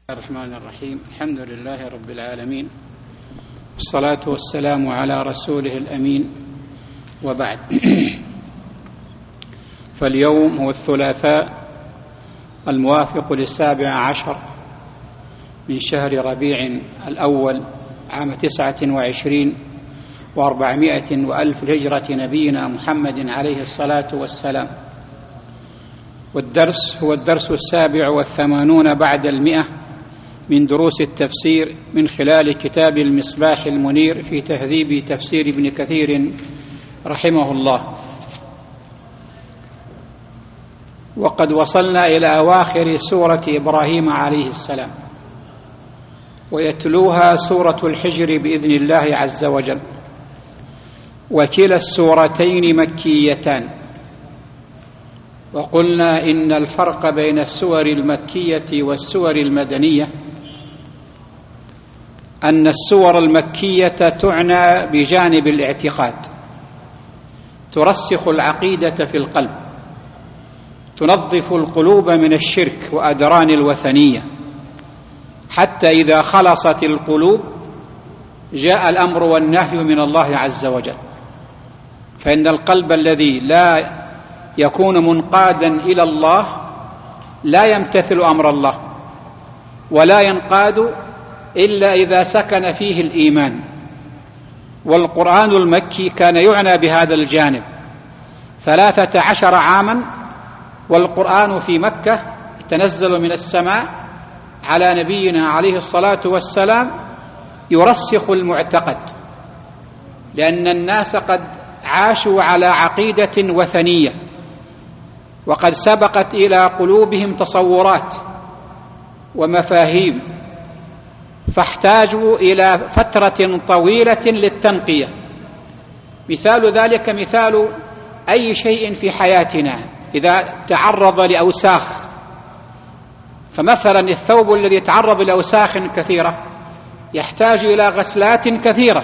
الرحمن الرحيم. الحمد لله رب العالمين، والصلاة والسلام على رسوله الأمين، وبعد. فاليوم هو الثلاثاء الموافق 17 من شهر ربيع الأول عام 29 و400 وألف الهجرة نبينا محمد عليه الصلاة والسلام. والدرس هو الدرس 87 بعد 100 من دروس التفسير من خلال كتاب المصباح المنير في تهذيب تفسير ابن كثير رحمه الله. وقد وصلنا إلى أواخر سورة إبراهيم عليه السلام، ويتلوها سورة الحجر بإذن الله عز وجل، وكلا السورتين مكيتان. وقلنا إن الفرق بين السور المكية والسور المدنية أن السور المكية تعنى بجانب الاعتقاد، ترسخ العقيدة في القلب، تنظف القلوب من الشرك وأدران الوثنية، حتى إذا خلصت القلوب جاء الأمر والنهي من الله عز وجل. فإن القلب الذي لا يكون منقادا إلى الله لا يمتثل أمر الله، ولا ينقاد إلا إذا سكن فيه الإيمان. والقرآن المكي كان يعنى بهذا الجانب 13 عاما، والقرآن في مكة تنزل من السماء على نبينا عليه الصلاة والسلام يرسخ المعتقد، لأن الناس قد عاشوا على عقيدة وثنية، وقد سبقت إلى قلوبهم تصورات ومفاهيم، فاحتاجوا إلى فترة طويلة للتنقية. مثال ذلك مثال أي شيء في حياتنا إذا تعرض لأوساخ، فمثلا الثوب الذي يتعرض لأوساخ كثيرة يحتاج إلى غسلات كثيرة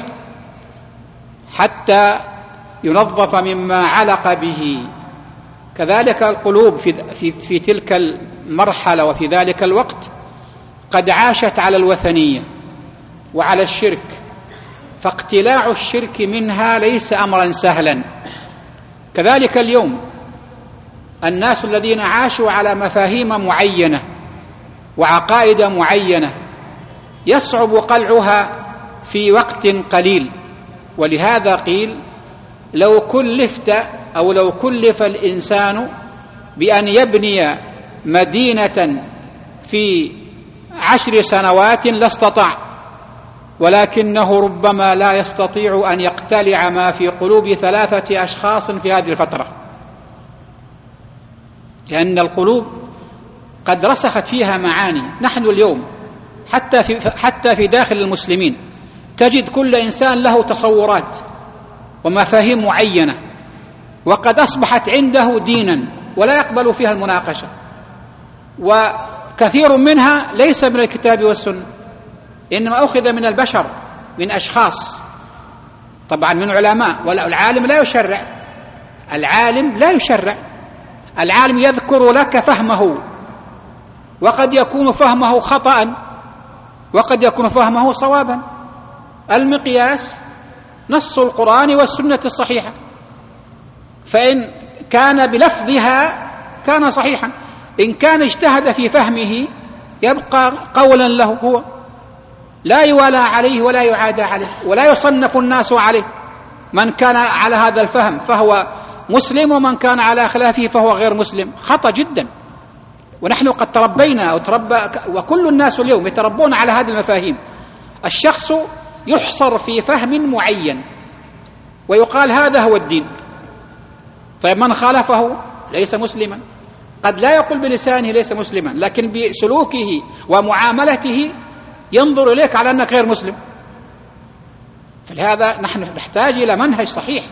حتى ينظف مما علق به. كذلك القلوب في تلك المرحلة وفي ذلك الوقت قد عاشت على الوثنية وعلى الشرك، فاقتلاع الشرك منها ليس أمرا سهلا. كذلك اليوم الناس الذين عاشوا على مفاهيم معينة وعقائد معينة يصعب قلعها في وقت قليل. ولهذا قيل لو كلف الإنسان بأن يبني مدينة في 10 سنوات لاستطاع، ولكنه ربما لا يستطيع أن يقتلع ما في قلوب 3 أشخاص في هذه الفترة، لأن القلوب قد رسخت فيها معاني. نحن اليوم حتى في داخل المسلمين تجد كل إنسان له تصورات ومفاهيم معينة، وقد أصبحت عنده دينا ولا يقبل فيها المناقشة، وكثير منها ليس من الكتاب والسنة، إنما أخذ من البشر، من أشخاص، طبعا من علماء. والعالم لا يشرع، العالم لا يشرع، العالم يذكر لك فهمه، وقد يكون فهمه خطأ وقد يكون فهمه صوابا. المقياس نص القرآن والسنة الصحيحة، فإن كان بلفظها كان صحيحا، إن كان اجتهد في فهمه يبقى قولا له هو، لا يوالى عليه ولا يعادى عليه ولا يصنف الناس عليه. من كان على هذا الفهم فهو مسلم، ومن كان على خلافه فهو غير مسلم. خطأ جدا. ونحن قد تربينا وكل الناس اليوم يتربون على هذه المفاهيم. الشخص يحصر في فهم معين ويقال هذا هو الدين. طيب من خالفه ليس مسلما، قد لا يقول بلسانه ليس مسلما، لكن بسلوكه ومعاملته ينظر إليك على أنك غير مسلم. فلهذا نحن نحتاج إلى منهج صحيح.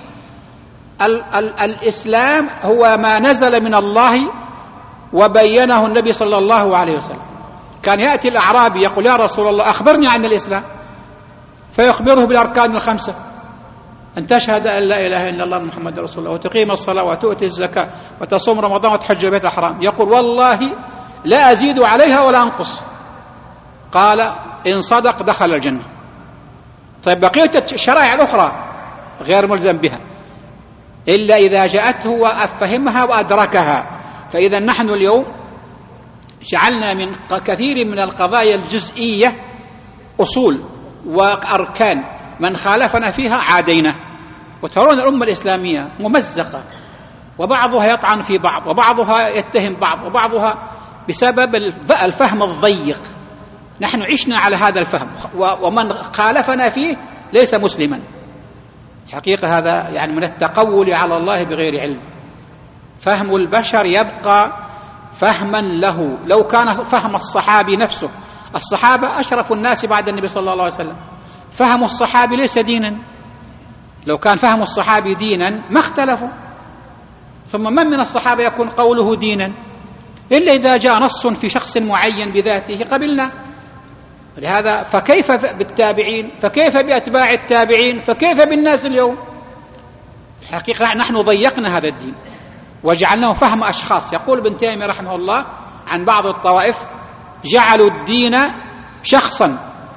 الإسلام هو ما نزل من الله وبينه النبي صلى الله عليه وسلم. كان يأتي الأعرابي يقول يا رسول الله أخبرني عن الإسلام، فيخبره بالأركان ال5: أن تشهد أن لا إله إلا الله محمد رسول الله، وتقيم الصلاة، وتؤتي الزكاة، وتصوم رمضان، وتحج بيت الحرام. يقول والله لا أزيد عليها ولا أنقص. قال إن صدق دخل الجنة. طيب بقية الشرائع الأخرى غير ملزم بها إلا إذا جاءته وأفهمها وأدركها. فإذا نحن اليوم جعلنا من كثير من القضايا الجزئية أصول وأركان، من خالفنا فيها عادينا. وترون الأمة الإسلامية ممزقة، وبعضها يطعن في بعض، وبعضها يتهم بعض، وبعضها بسبب الفهم الضيق. نحن عشنا على هذا الفهم، ومن خالفنا فيه ليس مسلما. حقيقة هذا يعني من التقول على الله بغير علم. فهم البشر يبقى فهما له. لو كان فهم الصحابي نفسه، الصحابة أشرف الناس بعد النبي صلى الله عليه وسلم، فهم الصحابي ليس دينا. لو كان فهم الصحابي دينا ما اختلفوا. ثم من الصحابة يكون قوله دينا إلا إذا جاء نص في شخص معين بذاته قبلنا. لهذا فكيف بالتابعين، فكيف بأتباع التابعين، فكيف بالناس اليوم؟ الحقيقة نحن ضيقنا هذا الدين وجعلناه فهم أشخاص. يقول ابن تيمية رحمه الله عن بعض الطوائف: جعلوا الدين شخصا،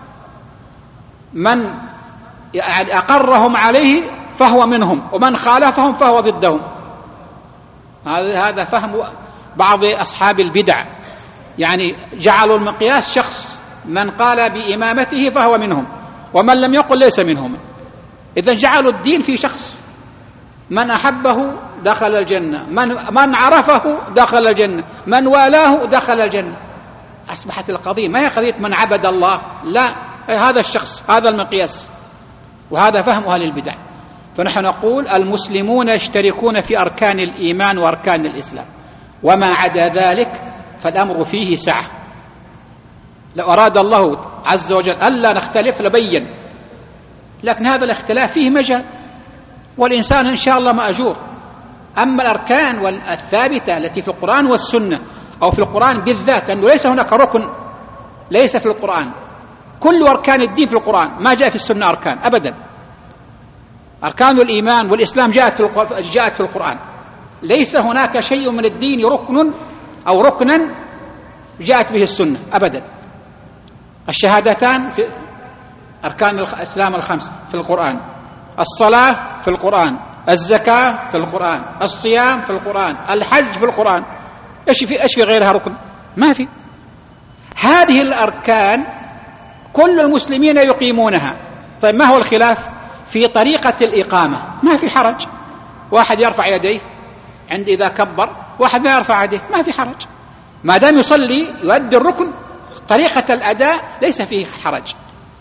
من أقرهم عليه فهو منهم، ومن خالفهم فهو ضدهم. هذا فهم بعض أصحاب البدع، يعني جعلوا المقياس شخص، من قال بإمامته فهو منهم، ومن لم يقل ليس منهم. إذن جعلوا الدين في شخص، من أحبه دخل الجنة، من عرفه دخل الجنة، من والاه دخل الجنة. أصبحت القضية ما هي قضية من عبد الله، لا، هذا الشخص، هذا المقياس. وهذا فهم أهل البدع. فنحن نقول المسلمون يشتركون في أركان الإيمان وأركان الإسلام، وما عدا ذلك فالأمر فيه سعة. لو أراد الله عز وجل ألا نختلف لبين، لكن هذا الاختلاف فيه مجال، والإنسان إن شاء الله مأجور. أما الأركان الثابتة التي في القرآن والسنة، أو في القرآن بالذات، لأنه ليس هناك ركن ليس في القرآن، كل أركان الدين في القرآن، ما جاء في السنة أركان أبدا. أركان الإيمان والإسلام جاءت في القرآن. ليس هناك شيء من الدين ركن أو ركنا جاءت به السنة أبدا. الشهادتان في أركان الإسلام الخمس في القرآن، الصلاة في القرآن، الزكاة في القرآن، الصيام في القرآن، الحج في القرآن. إيش في غيرها ركن؟ ما في. هذه الأركان كل المسلمين يقيمونها. طيب ما هو الخلاف؟ في طريقة الإقامة. ما في حرج، واحد يرفع يديه عند إذا كبر، واحد ما يرفع يديه، ما في حرج، ما دام يصلي يؤدي الركن. طريقة الأداء ليس فيه حرج.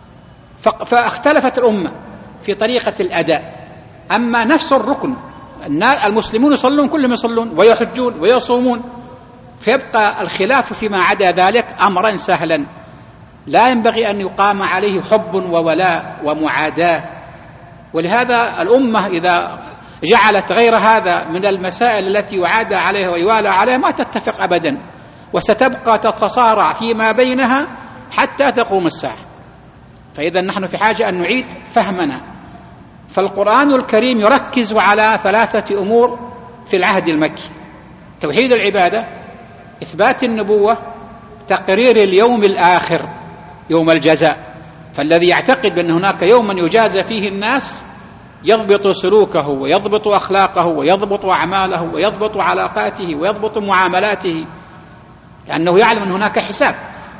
فاختلفت الأمة في طريقة الأداء. أما نفس الركن، المسلمون يصلون، كلهم يصلون ويحجون ويصومون، فيبقى الخلاف فيما عدا ذلك أمرا سهلا لا ينبغي أن يقام عليه حب وولاء ومعاداة. ولهذا الأمة إذا جعلت غير هذا من المسائل التي يعادى عليها ويوالى عليها ما تتفق أبدا، وستبقى تتصارع فيما بينها حتى تقوم الساعة. فإذا نحن في حاجة أن نعيد فهمنا. فالقرآن الكريم يركز على 3 أمور في العهد المكي: توحيد العبادة، إثبات النبوة، تقرير اليوم الآخر، يوم الجزاء. فالذي يعتقد بأن هناك يوما يجازى فيه الناس يضبط سلوكه ويضبط أخلاقه ويضبط أعماله ويضبط علاقاته ويضبط معاملاته، لأنه يعلم أن هناك حساب،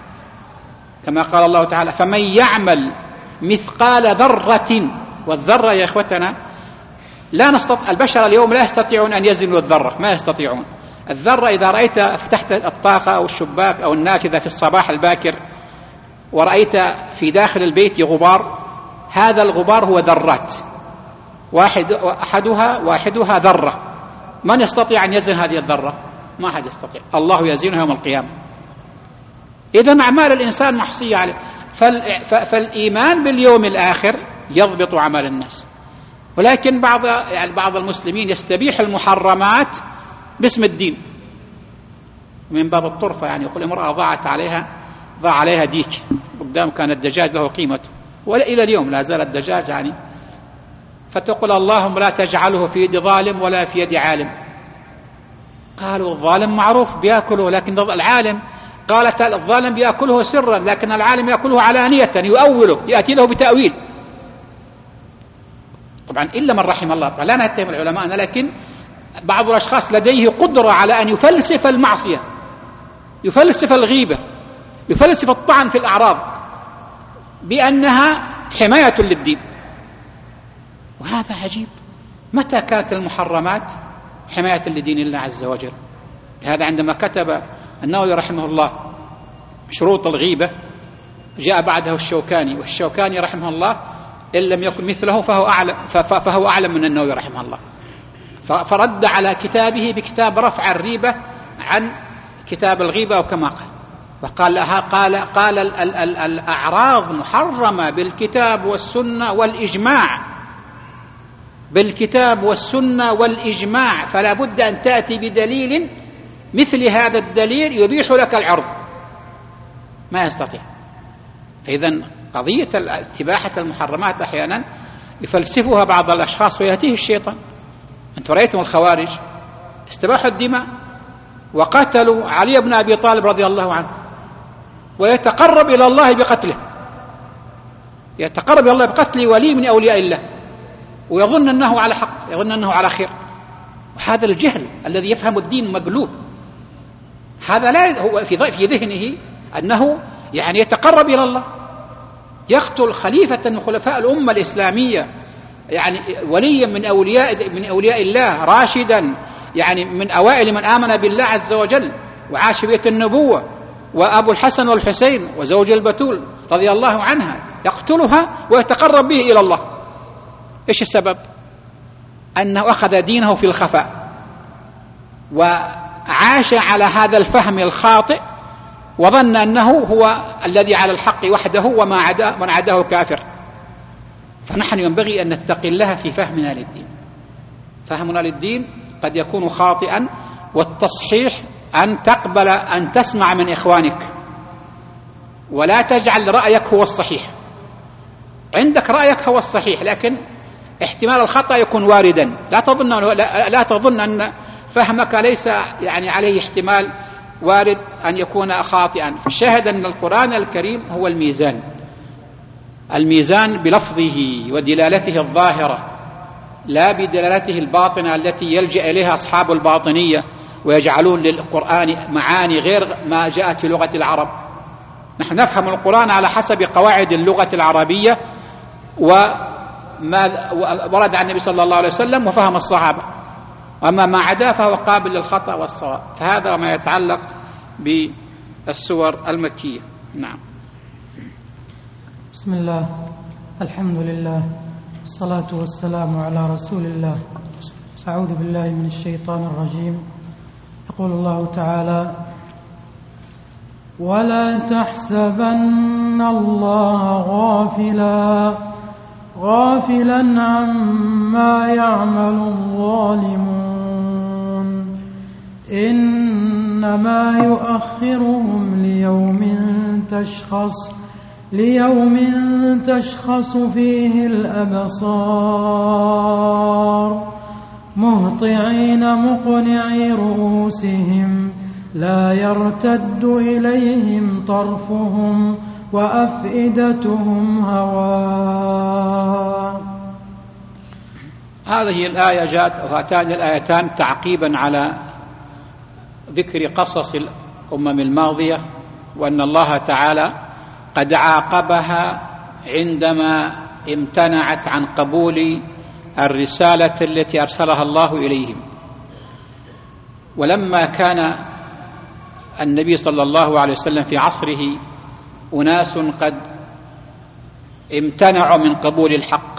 كما قال الله تعالى: فمن يعمل مثقال ذرة. والذرة يا إخوتنا لا نستطيع، البشر اليوم لا يستطيعون أن يزنوا الذرة، ما يستطيعون. الذرة إذا رأيت فتحت الطاقة أو الشباك أو النافذة في الصباح الباكر ورأيت في داخل البيت غبار، هذا الغبار هو ذرات، واحدها ذرة. من يستطيع أن يزن هذه الذرة؟ ما أحد يستطيع، الله يزنها يوم القيامة. إذن أعمال الإنسان محصية عليه. فالإيمان باليوم الآخر يضبط عمل الناس. ولكن بعض المسلمين يستبيح المحرمات باسم الدين من باب الطرفة، يعني يقول امرأة ضاع عليها ديك قدام، كان الدجاج له قيمته، ولا إلى اليوم لا زال الدجاج يعني. فتقول اللهم لا تجعله في يد ظالم ولا في يد عالم. قالوا الظالم معروف بيأكله، لكن العالم قالت الظالم يأكله سرا، لكن العالم يأكله علانية، يؤوله، يأتي له بتأويل. طبعا إلا من رحم الله، لا نتهم العلماء، لكن بعض الأشخاص لديه قدرة على أن يفلسف المعصية، يفلسف الغيبة، يفلسف الطعن في الأعراض بأنها حماية للدين، وهذا عجيب. متى كانت المحرمات حماية لدين الله عز وجل؟ هذا عندما كتب النووي رحمه الله شروط الغيبة جاء بعده الشوكاني، والشوكاني رحمه الله إن لم يكن مثله فهو أعلم من النووي رحمه الله، فرد على كتابه بكتاب رفع الريبة عن كتاب الغيبة، وكما قال قال الأعراض محرمة بالكتاب والسنة والإجماع، بالكتاب والسنة والإجماع، فلا بد أن تأتي بدليل مثل هذا الدليل يبيح لك العرض، ما يستطيع. فإذا قضية اتباحة المحرمات أحيانا يفلسفها بعض الأشخاص ويأتيه الشيطان. أنتم رأيتم الخوارج استباحوا الدماء وقتلوا علي بن أبي طالب رضي الله عنه، ويتقرب إلى الله بقتله، يتقرب إلى الله بقتل ولي من أولياء الله، ويظن أنه على حق، يظن أنه على خير. وهذا الجهل الذي يفهم الدين مقلوب، هذا لا هو في ذهنه أنه يعني يتقرب إلى الله، يقتل خليفة من خلفاء الأمة الإسلامية، يعني وليا من أولياء الله، راشدا، يعني من أوائل من آمن بالله عز وجل وعاش بيت النبوة، وأبو الحسن والحسين وزوج البتول رضي الله عنها، يقتلها ويتقرب به إلى الله. إيش السبب؟ أنه أخذ دينه في الخفاء وعاش على هذا الفهم الخاطئ، وظن أنه هو الذي على الحق وحده، ومن عداه كافر. فنحن ينبغي أن نتقي الله في فهمنا للدين. فهمنا للدين قد يكون خاطئا، والتصحيح أن تقبل أن تسمع من إخوانك، ولا تجعل رأيك هو الصحيح. عندك رأيك هو الصحيح، لكن احتمال الخطأ يكون واردا، لا تظن أن فهمك ليس يعني عليه احتمال وارد أن يكون خاطئا. فالشاهد أن القرآن الكريم هو الميزان بلفظه ودلالته الظاهرة، لا بدلالته الباطنة التي يلجأ إليها أصحاب الباطنية ويجعلون للقرآن معاني غير ما جاءت في لغة العرب. نحن نفهم القرآن على حسب قواعد اللغة العربية وما ورد عن النبي صلى الله عليه وسلم وفهم الصحابة، وأما ما عدا فهو قابل للخطأ والصواب. فهذا ما يتعلق بالسور المكية. نعم. بسم الله، الحمد لله، والصلاة والسلام على رسول الله. أعوذ بالله من الشيطان الرجيم. يقول الله تعالى: ولا تحسبن الله غافلا عما يعمل الظالمون، إنما يؤخرهم ليوم تشخص فيه الأبصار، مهطعين مقنعي رؤوسهم، لا يرتد إليهم طرفهم وأفئدتهم هواء. هذه الآية جاءت، وهاتان الآيتان تعقيبا على ذكر قصص الأمم الماضية، وأن الله تعالى قد عاقبها عندما امتنعت عن قبول الرسالة التي أرسلها الله إليهم. ولما كان النبي صلى الله عليه وسلم في عصره أناس قد امتنعوا من قبول الحق،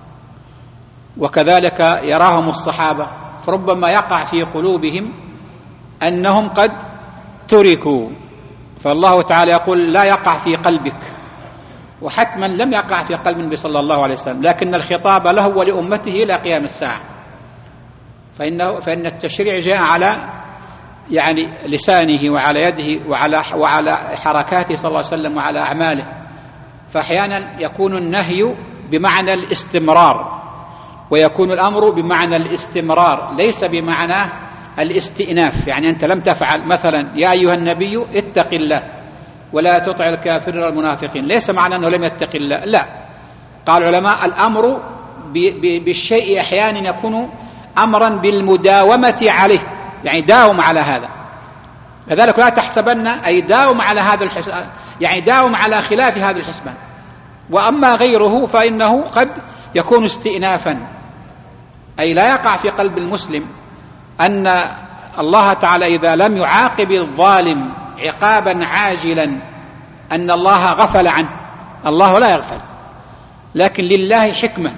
وكذلك يراهم الصحابة، فربما يقع في قلوبهم أنهم قد تركوا، فالله تعالى يقول لا يقع في قلبك، وحتما لم يقع في قلب النبي صلى الله عليه وسلم، لكن الخطاب له ولأمته إلى قيام الساعة. فإن التشريع جاء على يعني لسانه وعلى يده وعلى حركاته صلى الله عليه وسلم وعلى أعماله. فأحيانا يكون النهي بمعنى الاستمرار، ويكون الأمر بمعنى الاستمرار، ليس بمعنى الاستئناف، يعني أنت لم تفعل، مثلا يا أيها النبي اتق الله ولا تطع الكافرين والمنافقين، ليس معنى أنه لم يتق الله، لا. قال العلماء الأمر بالشيء أحيانا يكون أمرا بالمداومة عليه، يعني داوم على هذا. لذلك لا تحسبن أي داوم على هذا الحسبان، يعني داوم على خلاف هذا الحسبان. وأما غيره فإنه قد يكون استئنافا، أي لا يقع في قلب المسلم أن الله تعالى إذا لم يعاقب الظالم عقابا عاجلا أن الله غفل عنه. الله لا يغفل، لكن لله حكمة،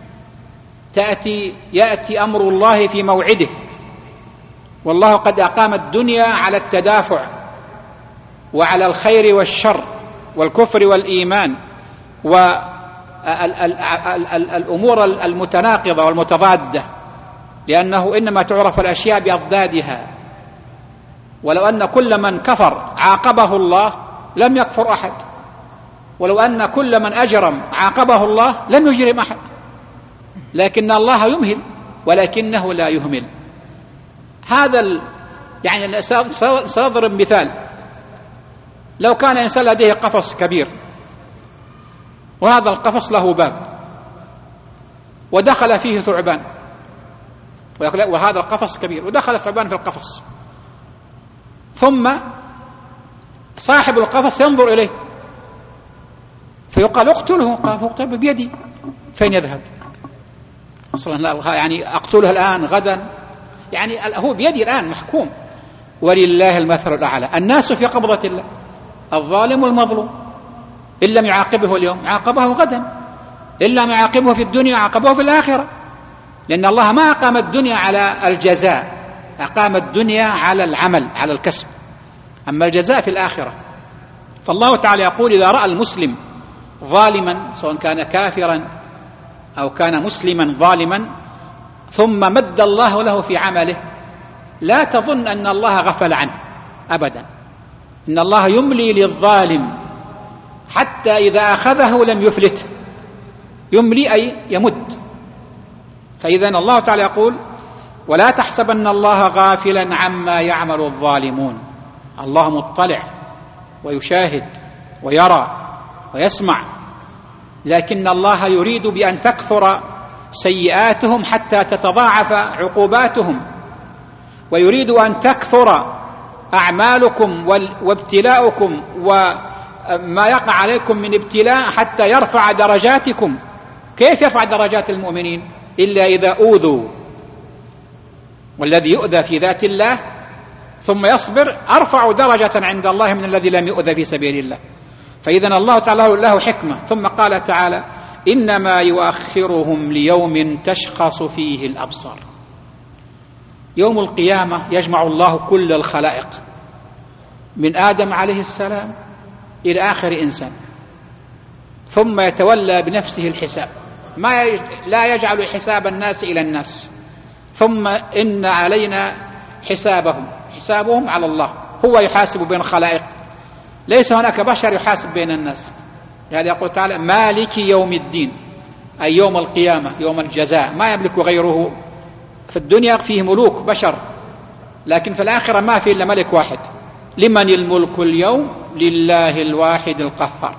يأتي أمر الله في موعده، والله قد أقام الدنيا على التدافع وعلى الخير والشر والكفر والإيمان والأمور المتناقضة والمتضادة، لأنه إنما تعرف الأشياء بأضدادها. ولو أن كل من كفر عاقبه الله لم يكفر أحد، ولو أن كل من أجرم عاقبه الله لم يجرم أحد، لكن الله يمهل ولكنه لا يهمل. هذا يعني سأضرب مثال. لو كان إنسان لديه قفص كبير وهذا القفص له باب ودخل فيه ثعبان، وهذا القفص كبير ودخل ثعبان في القفص، ثم صاحب القفص ينظر إليه فيقال اقتله، قال اقتله بيدي، فين يذهب؟ أصلا يعني أقتله الآن غدا، يعني هو بيدي الآن محكوم. ولله المثل الأعلى، الناس في قبضة الله، الظالم والمظلوم، إن لم يعاقبه اليوم عاقبه غدا، إن لم يعاقبه في الدنيا عاقبه في الآخرة، لأن الله ما أقام الدنيا على الجزاء، أقام الدنيا على العمل، على الكسب، أما الجزاء في الآخرة. فالله تعالى يقول إذا رأى المسلم ظالما سواء كان كافرا أو كان مسلما ظالما ثم مد الله له في عمله، لا تظن أن الله غفل عنه أبدا، إن الله يملي للظالم حتى إذا أخذه لم يفلته، يملي أي يمد. فإذا الله تعالى يقول ولا تحسبن الله غافلا عما يعمل الظالمون، الله مطلع ويشاهد ويرى ويسمع، لكن الله يريد بأن تكثر سيئاتهم حتى تتضاعف عقوباتهم، ويريد أن تكثر أعمالكم وابتلاؤكم وما يقع عليكم من ابتلاء حتى يرفع درجاتكم. كيف يرفع درجات المؤمنين؟ إلا إذا أوذوا، والذي يؤذى في ذات الله ثم يصبر أرفع درجة عند الله من الذي لم يؤذى في سبيل الله. فإذا الله تعالى له حكمة. ثم قال تعالى إنما يؤخرهم ليوم تشخص فيه الأبصار. يوم القيامة يجمع الله كل الخلائق من آدم عليه السلام إلى آخر إنسان، ثم يتولى بنفسه الحساب، لا يجعل حساب الناس إلى الناس، ثم إن علينا حسابهم على الله، هو يحاسب بين الخلائق، ليس هناك بشر يحاسب بين الناس. لهذا يقول تعالى مالك يوم الدين، أي يوم القيامة، يوم الجزاء، ما يملك غيره. في الدنيا فيه ملوك بشر، لكن في الآخرة ما فيه إلا ملك واحد. لمن الملك اليوم؟ لله الواحد القهار.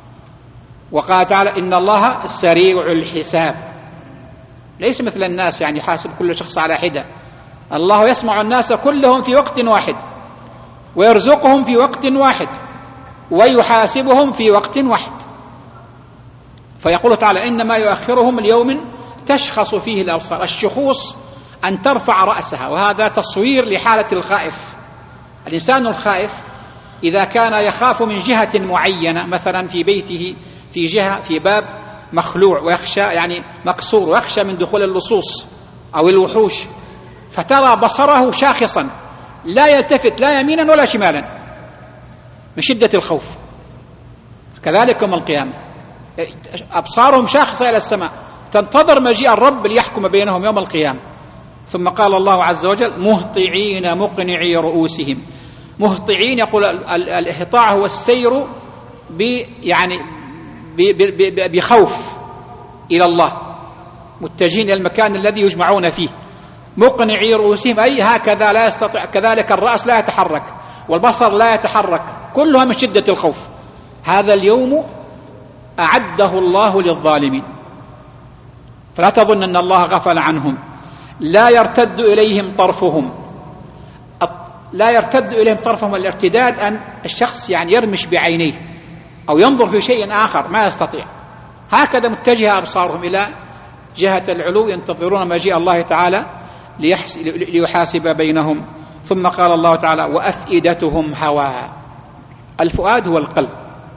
وقال تعالى إن الله سريع الحساب، ليس مثل الناس يعني يحاسب كل شخص على حدة. الله يسمع الناس كلهم في وقت واحد، ويرزقهم في وقت واحد، ويحاسبهم في وقت واحد. فيقول تعالى إنما يؤخرهم اليوم تشخص فيه الأبصار. الشخوص أن ترفع رأسها، وهذا تصوير لحالة الخائف. الإنسان الخائف إذا كان يخاف من جهة معينة، مثلا في بيته في جهة في باب مخلوع ويخشى يعني مكسور ويخشى من دخول اللصوص أو الوحوش، فترى بصره شاخصا لا يلتفت لا يمينا ولا شمالا من شدة الخوف. كذلك يوم القيامة أبصارهم شاخصة إلى السماء، تنتظر مجيء الرب ليحكم بينهم يوم القيامة. ثم قال الله عز وجل مهطعين مقنعي رؤوسهم. مهطعين، يقول الإهطاع هو السير بخوف إلى الله، متجهين إلى المكان الذي يجمعون فيه. مقنعي رؤوسهم، أي هكذا لا يستطيع، كذلك الرأس لا يتحرك والبصر لا يتحرك، كلها من شدة الخوف. هذا اليوم أعده الله للظالمين، فلا تظن أن الله غفل عنهم. لا يرتد إليهم طرفهم، لا يرتد إليهم طرفهم. الارتداد أن الشخص يعني يرمش بعينيه أو ينظر في شيء آخر، ما يستطيع، هكذا متجهة أبصارهم إلى جهة العلو، ينتظرون مجيء الله تعالى ليحاسب بينهم. ثم قال الله تعالى: وأفئدتهم هواء. الفؤاد هو القلب،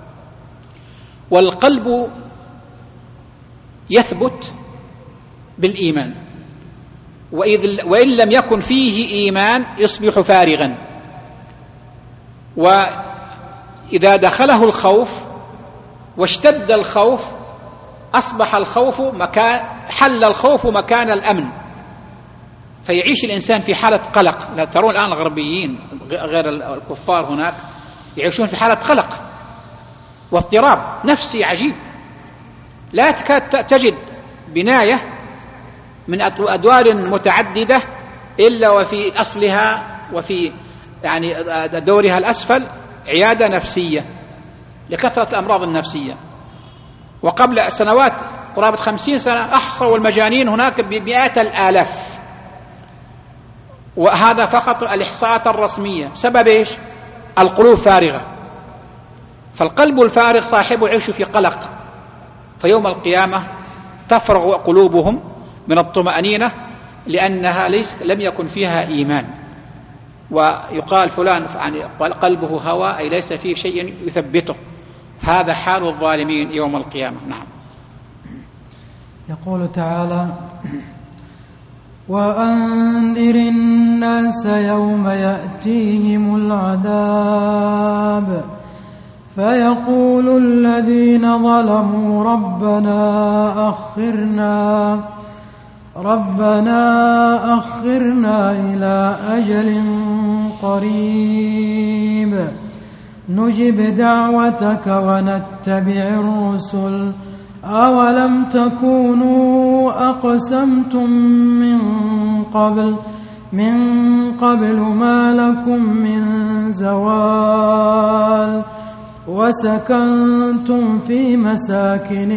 والقلب يثبت بالإيمان، وإن لم يكن فيه إيمان يصبح فارغا. وإذا دخله الخوف واشتد الخوف أصبح الخوف حل الخوف مكان الأمن، فيعيش الإنسان في حالة قلق. لا ترون الآن الغربيين غير الكفار هناك يعيشون في حالة قلق واضطراب نفسي عجيب، لا تكاد تجد بناية من أدوار متعددة إلا وفي أصلها وفي يعني دورها الأسفل عيادة نفسية لكثرة الأمراض النفسية. وقبل سنوات قرابة 50 سنة أحصوا المجانين هناك بمئات الآلاف، وهذا فقط الإحصاءات الرسمية. سبب إيش؟ القلوب فارغة. فالقلب الفارغ صاحبه يعيش في قلق، فيوم القيامة تفرغ قلوبهم من الطمأنينة لأنها لم يكن فيها إيمان. ويقال فلان يعني قلبه هوى، أي ليس فيه شيء يثبته. هذا حال الظالمين يوم القيامة. نعم. يقول تعالى: وأنذر الناس يوم يأتيهم العذاب فيقول الذين ظلموا ربنا أخرنا إلى أجل قريب نجب دعوتك ونتبع الرسل أولم تكونوا أقسمتم من قبل ما لكم من زوال وسكنتم في مساكن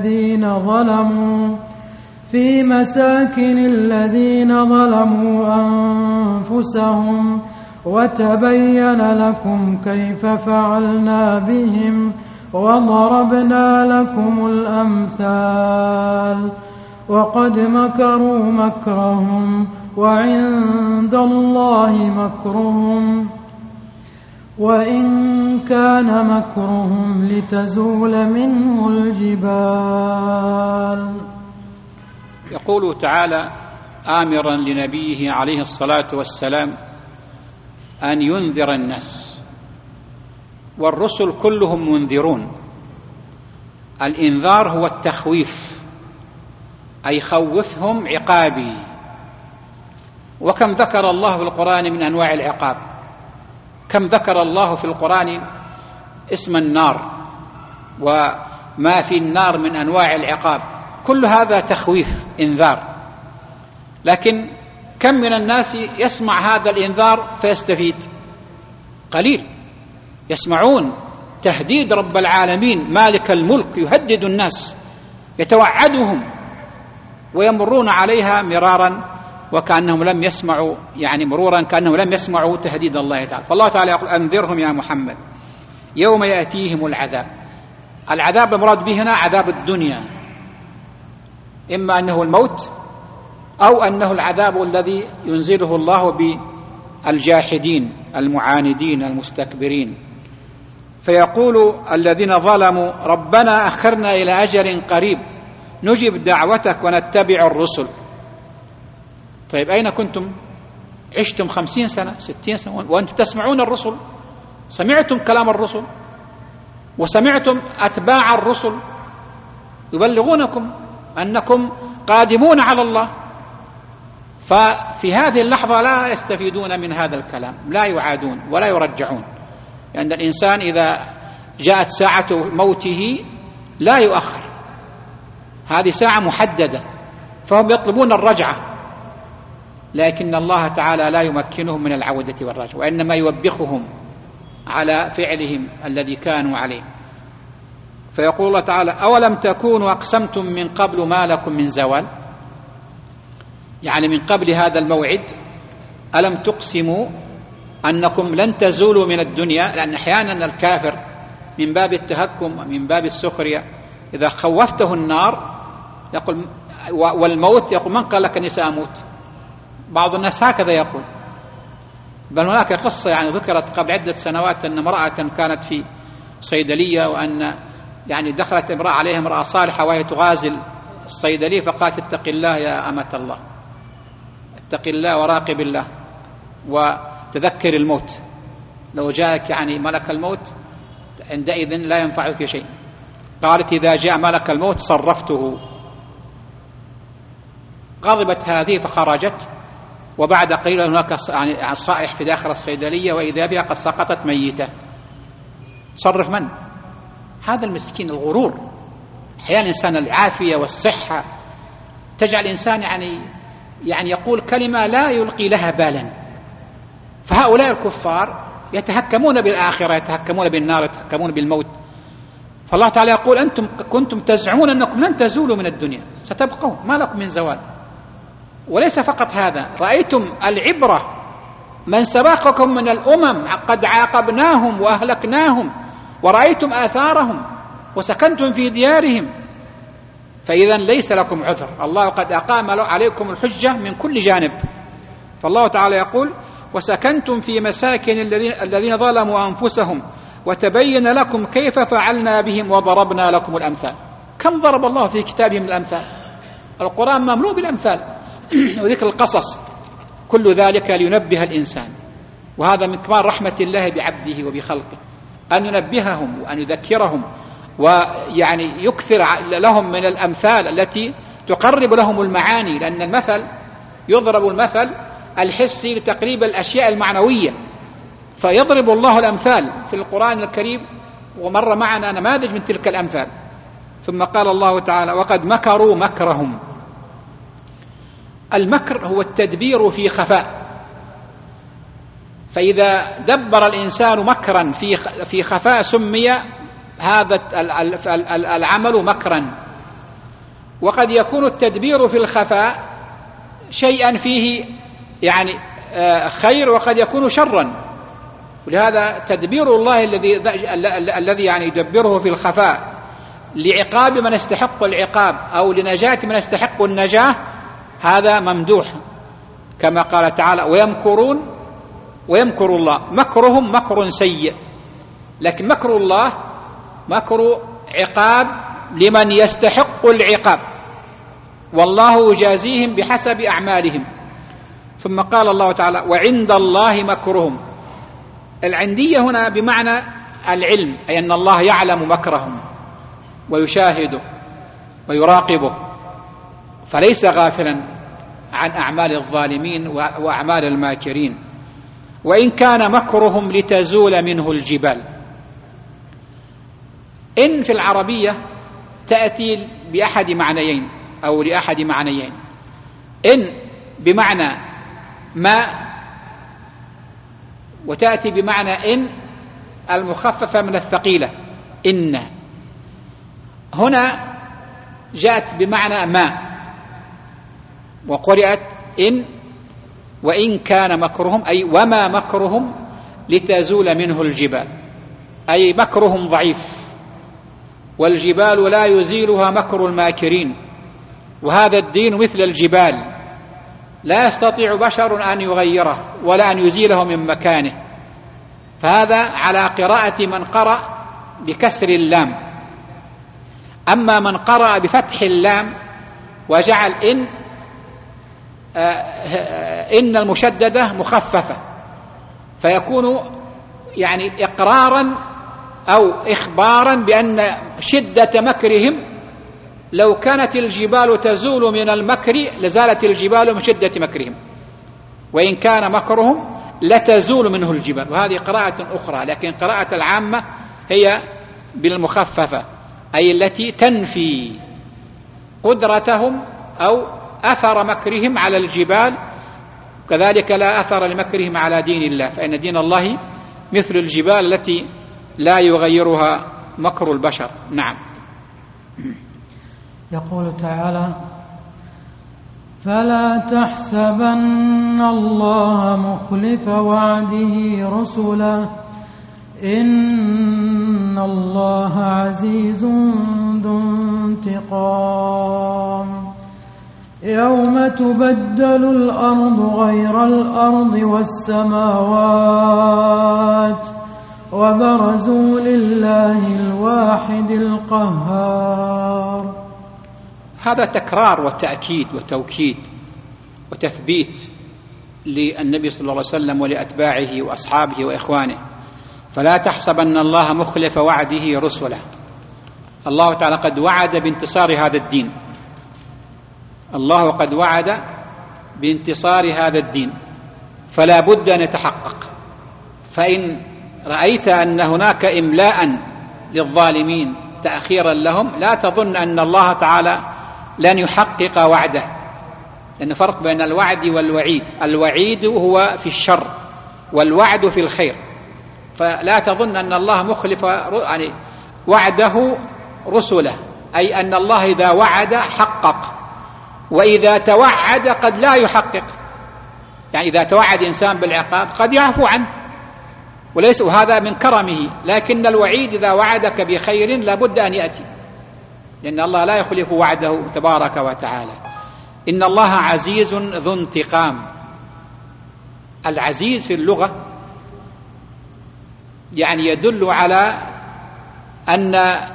الذين ظلموا أنفسهم وتبين لكم كيف فعلنا بهم وضربنا لكم الأمثال وقد مكروا مكرهم وعند الله مكرهم وإن كان مكرهم لتزول منه الجبال. يقول تعالى آمرا لنبيه عليه الصلاة والسلام أن ينذر الناس، والرسل كلهم منذرون. الإنذار هو التخويف، أي خوفهم عقابي. وكم ذكر الله في القرآن من أنواع العقاب، كم ذكر الله في القرآن اسم النار وما في النار من أنواع العقاب، كل هذا تخويف إنذار. لكن كم من الناس يسمع هذا الإنذار فيستفيد؟ قليل. يسمعون تهديد رب العالمين مالك الملك يهدد الناس، يتوعدهم ويمرون عليها مرارا وكأنهم لم يسمعوا، يعني مرورا كأنهم لم يسمعوا تهديد الله تعالى. فالله تعالى يقول أنذرهم يا محمد يوم يأتيهم العذاب. العذاب المراد به هنا عذاب الدنيا، إما أنه الموت أو أنه العذاب الذي ينزله الله بالجاحدين المعاندين المستكبرين. فيقول الذين ظلموا ربنا أخرنا إلى أجل قريب نجب دعوتك ونتبع الرسل. طيب أين كنتم؟ عشتم 50 سنة 60 سنة وأنتم تسمعون الرسل، سمعتم كلام الرسل وسمعتم أتباع الرسل يبلغونكم أنكم قادمون على الله. ففي هذه اللحظة لا يستفيدون من هذا الكلام، لا يعادون ولا يرجعون، لأن يعني الإنسان إذا جاءت ساعة موته لا يؤخر، هذه ساعة محددة، فهم يطلبون الرجعة. لكن الله تعالى لا يمكنهم من العودة والرجعة، وإنما يوبخهم على فعلهم الذي كانوا عليه. فيقول الله تعالى: أولم تكونوا أقسمتم من قبل ما لكم من زوال، يعني من قبل هذا الموعد ألم تقسموا أنكم لن تزولوا من الدنيا؟ لأن أحيانا الكافر من باب التهكم ومن باب السخرية إذا خوفته النار يقول والموت يقول: من قال لك أني سأموت؟ بعض الناس هكذا يقول. بل هناك قصة يعني ذكرت قبل عدة سنوات أن امرأة كانت في صيدلية، وأن يعني دخلت امرأة صالحة وهي تغازل الصيدلي، فقالت: اتق الله يا أمة الله، اتق الله وراقب الله وتذكر الموت، لو جاءك يعني ملك الموت عندئذ لا ينفعك شيء. قالت: إذا جاء ملك الموت صرفته. غضبت هذه فخرجت، وبعد قليل هناك يعني صائح في داخل الصيدلية، وإذا بها قد سقطت ميتة. صرف من؟ هذا المسكين. الغرور أحيانا الإنسان العافية والصحة تجعل الإنسان يعني يقول كلمة لا يلقي لها بالا. فهؤلاء الكفار يتهكمون بالآخرة، يتهكمون بالنار، يتهكمون بالموت. فالله تعالى يقول: أنتم كنتم تزعمون أنكم لن تزولوا من الدنيا، ستبقون ما لكم من زوال. وليس فقط هذا، رأيتم العبرة من سبقكم من الأمم قد عاقبناهم وأهلكناهم، ورأيتم آثارهم وسكنتم في ديارهم، فإذا ليس لكم عذر، الله قد أقام عليكم الحجة من كل جانب. فالله تعالى يقول: وسكنتم في مساكن الذين ظلموا أنفسهم وتبين لكم كيف فعلنا بهم وضربنا لكم الأمثال. كم ضرب الله في كتابه من الأمثال؟ القرآن مملوء بالأمثال وذكر القصص، كل ذلك لينبه الإنسان. وهذا من كمال رحمة الله بعبده وبخلقه، أن ينبههم وأن يذكرهم، ويعني يكثر لهم من الأمثال التي تقرب لهم المعاني، لأن المثل يضرب المثل الحسي لتقريب الأشياء المعنوية، فيضرب الله الأمثال في القرآن الكريم، ومر معنا نماذج من تلك الأمثال. ثم قال الله تعالى: وقد مكروا مكرهم. المكر هو التدبير في خفاء، فإذا دبر الإنسان مكرا في خفاء سمي هذا العمل مكرا. وقد يكون التدبير في الخفاء شيئا فيه يعني خير، وقد يكون شرا. ولهذا تدبير الله الذي يعني يدبره في الخفاء لعقاب من يستحق العقاب أو لنجاة من يستحق النجاة، هذا ممدوح، كما قال تعالى: ويمكرون ويمكر الله. مكرهم مكر سيء، لكن مكر الله مكر عقاب لمن يستحق العقاب، والله يجازيهم بحسب أعمالهم. ثم قال الله تعالى: وعند الله مكرهم. العندية هنا بمعنى العلم، أي أن الله يعلم مكرهم ويشاهده ويراقبه، فليس غافلا عن أعمال الظالمين وأعمال الماكرين. وإن كان مكرهم لتزول منه الجبال. إن في العربية تأتي بأحد معنيين أو لأحد معنيين. إن بمعنى ما، وتأتي بمعنى إن المخففة من الثقيلة إن. هنا جاءت بمعنى ما، وقرأت إن. وإن كان مكرهم أي وما مكرهم لتزول منه الجبال، أي مكرهم ضعيف، والجبال لا يزيلها مكر الماكرين. وهذا الدين مثل الجبال لا يستطيع بشر أن يغيره ولا أن يزيله من مكانه. فهذا على قراءة من قرأ بكسر اللام. أما من قرأ بفتح اللام وجعل إن المشددة مخففة، فيكون يعني إقرارا أو إخبارا بأن شدة مكرهم، لو كانت الجبال تزول من المكر لزالت الجبال من شدة مكرهم، وإن كان مكرهم لتزول منه الجبال. وهذه قراءة أخرى، لكن قراءة العامة هي بالمخففة، أي التي تنفي قدرتهم أو أثر مكرهم على الجبال كذلك لا أثر لمكرهم على دين الله، فإن دين الله مثل الجبال التي لا يغيرها مكر البشر. نعم. يقول تعالى: فلا تحسبن الله مخلف وعده رسله إن الله عزيز ذو انتقام يوم تبدل الأرض غير الأرض والسماوات وبرزوا لله الواحد القهار. هذا تكرار وتأكيد وتوكيد وتثبيت للنبي صلى الله عليه وسلم ولأتباعه وأصحابه وإخوانه. فلا تحسبن الله مخلف وعده رسله. الله تعالى قد وعد بانتصار هذا الدين، الله قد وعد بانتصار هذا الدين، فلا بد أن يتحقق. فإن رأيت أن هناك إملاء للظالمين تأخيرا لهم، لا تظن أن الله تعالى لن يحقق وعده، لأن فرق بين الوعد والوعيد. الوعيد هو في الشر والوعد في الخير، فلا تظن أن الله مخلف يعني وعده رسله، أي أن الله إذا وعد حقق، وإذا توعد قد لا يحقق. يعني إذا توعد إنسان بالعقاب قد يعفو عنه وليس، وهذا من كرمه، لكن الوعيد إذا وعدك بخير لابد أن يأتي، لأن الله لا يخلف وعده تبارك وتعالى. إن الله عزيز ذو انتقام. العزيز في اللغة يعني يدل على أن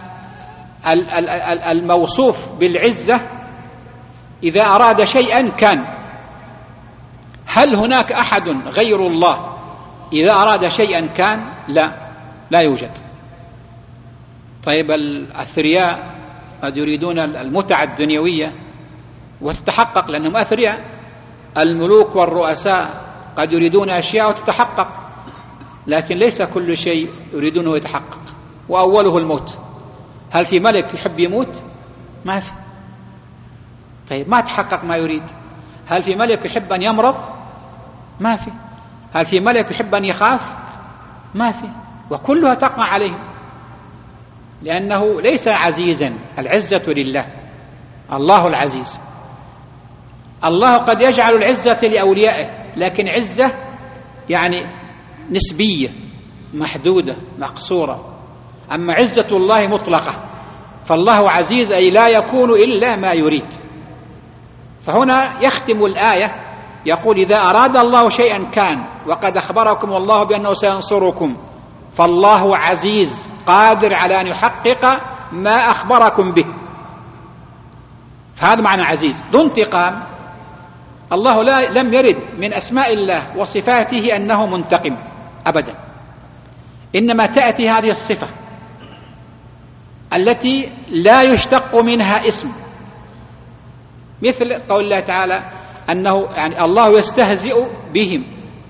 الموصوف بالعزة إذا أراد شيئا كان. هل هناك أحد غير الله إذا أراد شيئا كان؟ لا يوجد. طيب الأثرياء قد يريدون المتعة الدنيوية وتتحقق لأنهم أثرياء، الملوك والرؤساء قد يريدون أشياء وتتحقق، لكن ليس كل شيء يريدونه يتحقق، وأوله الموت. هل في ملك يحب يموت؟ ما في. طيب ما تحقق ما يريد. هل في ملك يحب أن يمرض؟ ما في. هل في ملك يحب أن يخاف؟ ما في. وكلها تقع عليه، لأنه ليس عزيزا. العزة لله، الله العزيز. الله قد يجعل العزة لأوليائه، لكن عزة يعني نسبية محدودة مقصورة، أما عزة الله مطلقة. فالله عزيز أي لا يكون إلا ما يريد. فهنا يختم الآية يقول: إذا أراد الله شيئا كان، وقد أخبركم الله بأنه سينصركم، فالله عزيز قادر على أن يحقق ما أخبركم به. فهذا معنى عزيز. ذو انتقام. الله لم يرد من أسماء الله وصفاته أنه منتقم أبدا، إنما تأتي هذه الصفة التي لا يشتق منها اسم، مثل قول الله تعالى أنه يعني الله يستهزئ بهم.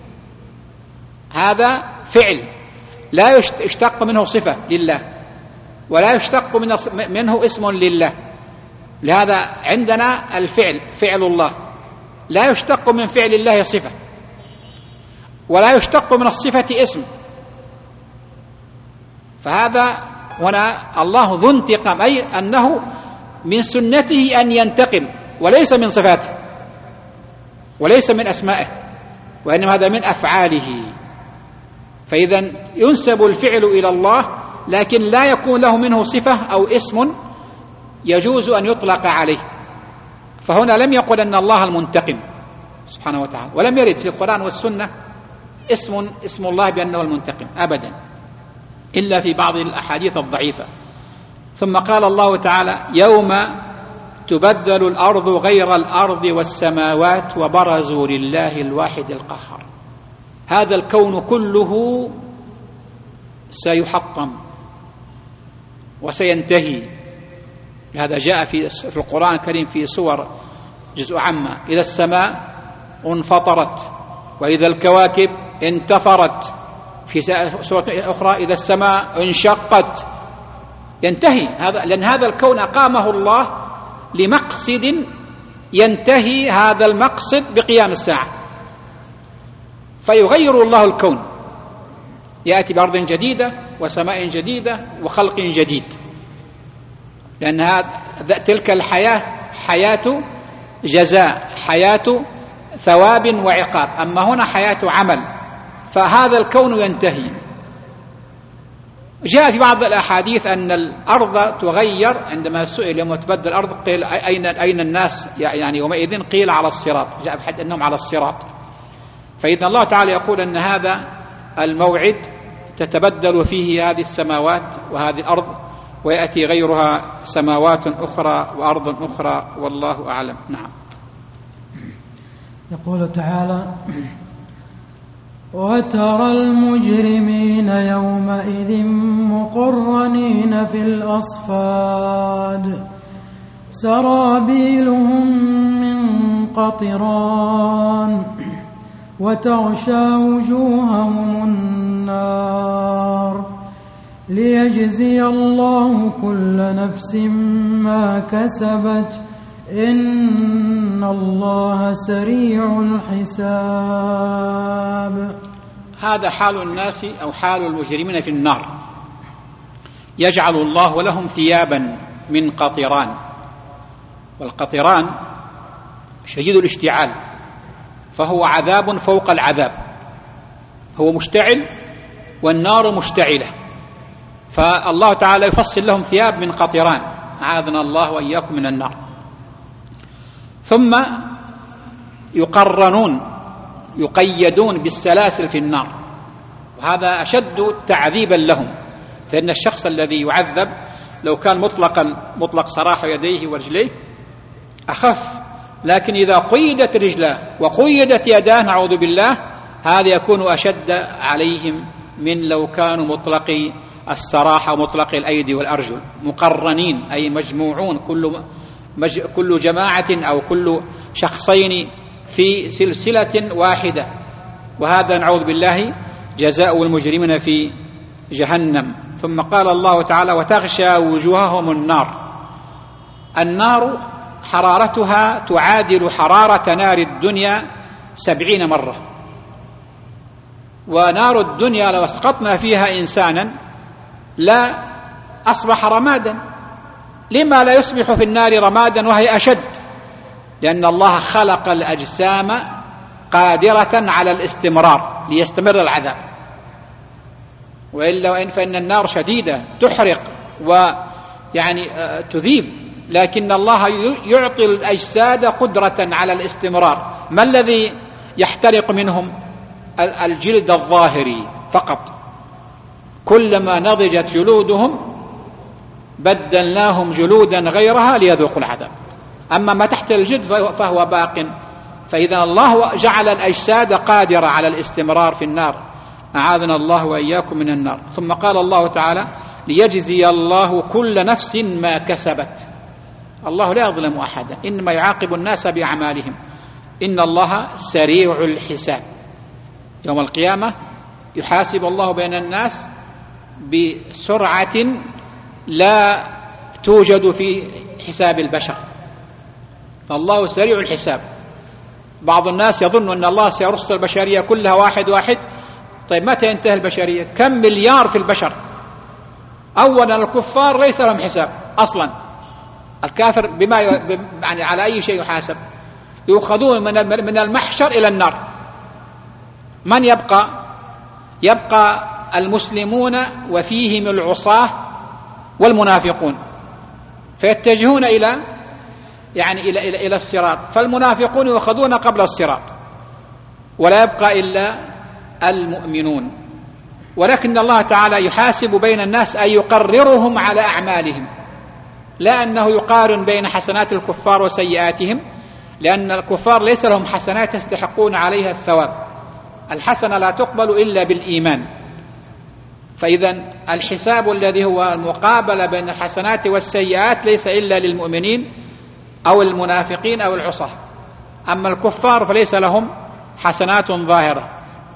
هذا فعل لا يشتق منه صفة لله، ولا يشتق منه اسم لله. لهذا عندنا الفعل فعل الله، لا يشتق من فعل الله صفة، ولا يشتق من الصفة اسم. فهذا هنا الله ذو انتقام، أي أنه من سنته أن ينتقم، وليس من صفاته وليس من أسمائه، وإنما هذا من أفعاله. فإذا ينسب الفعل إلى الله، لكن لا يكون له منه صفة أو اسم يجوز أن يطلق عليه. فهنا لم يقل أن الله المنتقم سبحانه وتعالى، ولم يرد في القرآن والسنة اسم الله بأنه المنتقم أبدا، إلا في بعض الأحاديث الضعيفة. ثم قال الله تعالى: يوم تبدل الأرض غير الأرض والسماوات وبرزوا لله الواحد القهار. هذا الكون كله سيحطم وسينتهي. هذا جاء في القرآن الكريم في سور جزء عامة: إذا السماء انفطرت، وإذا الكواكب انتفرت، في سورة أخرى إذا السماء انشقت. ينتهي هذا، لأن هذا الكون أقامه الله لمقصد ينتهي هذا المقصد بقيام الساعة. فيغير الله الكون، يأتي بأرض جديدة وسماء جديدة وخلق جديد، لأن تلك الحياة حياة جزاء، حياة ثواب وعقاب، أما هنا حياة عمل، فهذا الكون ينتهي. جاء في بعض الأحاديث أن الأرض تغير، عندما سئل يوم تبدل الأرض قيل أين الناس يعني يومئذ؟ قيل على الصراط، جاء في حديث أنهم على الصراط. فإذا الله تعالى يقول أن هذا الموعد تتبدل فيه هذه السماوات وهذه الأرض، ويأتي غيرها سماوات أخرى وأرض أخرى، والله أعلم. نعم. يقول تعالى: وترى المجرمين يومئذ مقرنين في الأصفاد سرابيلهم من قطران وتغشى وجوههم النار ليجزي الله كل نفس ما كسبت إن الله سريع الحساب. هذا حال الناس أو حال المجرمين في النار، يجعل الله لهم ثيابا من قطران، والقطران شديد الاشتعال، فهو عذاب فوق العذاب، هو مشتعل والنار مشتعلة، فالله تعالى يفصل لهم ثياب من قطران، أعاذنا الله وإياكم من النار. ثم يقرنون يقيدون بالسلاسل في النار، وهذا أشد تعذيبا لهم، فإن الشخص الذي يعذب لو كان مطلق سراح يديه ورجليه أخف، لكن إذا قيدت رجلاه وقيدت يداه نعوذ بالله هذا يكون أشد عليهم من لو كانوا مطلقي السراح ومطلقي الأيدي والأرجل. مقرنين أي مجموعون، كل جماعة أو كل شخصين في سلسلة واحدة، وهذا نعوذ بالله جزاء المجرمين في جهنم. ثم قال الله تعالى: وتغشى وجوههم النار. النار حرارتها تعادل حرارة نار الدنيا 70 مرة، ونار الدنيا لو اسقطنا فيها إنسانا لا أصبح رمادا. لما لا يصبح في النار رمادا وهي أشد؟ لأن الله خلق الأجسام قادرة على الاستمرار ليستمر العذاب، وإلا فإن النار شديدة تحرق ويعني تذيب، لكن الله يعطي الأجساد قدرة على الاستمرار. ما الذي يحترق منهم؟ الجلد الظاهري فقط، كلما نضجت جلودهم بدلناهم جلودا غيرها ليذوقوا العذاب، أما ما تحت الجلد فهو باق. فإذا الله جعل الأجساد قادرة على الاستمرار في النار، أعاذنا الله وإياكم من النار. ثم قال الله تعالى: ليجزي الله كل نفس ما كسبت. الله لا يظلم أحدا، إنما يعاقب الناس بأعمالهم، إن الله سريع الحساب. يوم القيامة يحاسب الله بين الناس بسرعة لا توجد في حساب البشر، فالله سريع الحساب. بعض الناس يظن أن الله سيرص البشرية كلها واحد واحد. طيب متى ينتهي البشرية؟ كم مليار في البشر؟ أولا الكفار ليس لهم حساب أصلا، الكافر بما يعني على أي شيء يحاسب؟ يؤخذون من المحشر إلى النار. من يبقى؟ يبقى المسلمون وفيهم العصاة والمنافقون، فيتجهون إلى الصراط، فالمنافقون يؤخذون قبل الصراط، ولا يبقى إلا المؤمنون. ولكن الله تعالى يحاسب بين الناس أي يقررهم على أعمالهم، لا أنه يقارن بين حسنات الكفار وسيئاتهم، لأن الكفار ليس لهم حسنات يستحقون عليها الثواب، الحسنة لا تقبل إلا بالإيمان. فإذا الحساب الذي هو المقابلة بين الحسنات والسيئات ليس إلا للمؤمنين أو المنافقين أو العصاة، أما الكفار فليس لهم حسنات ظاهرة،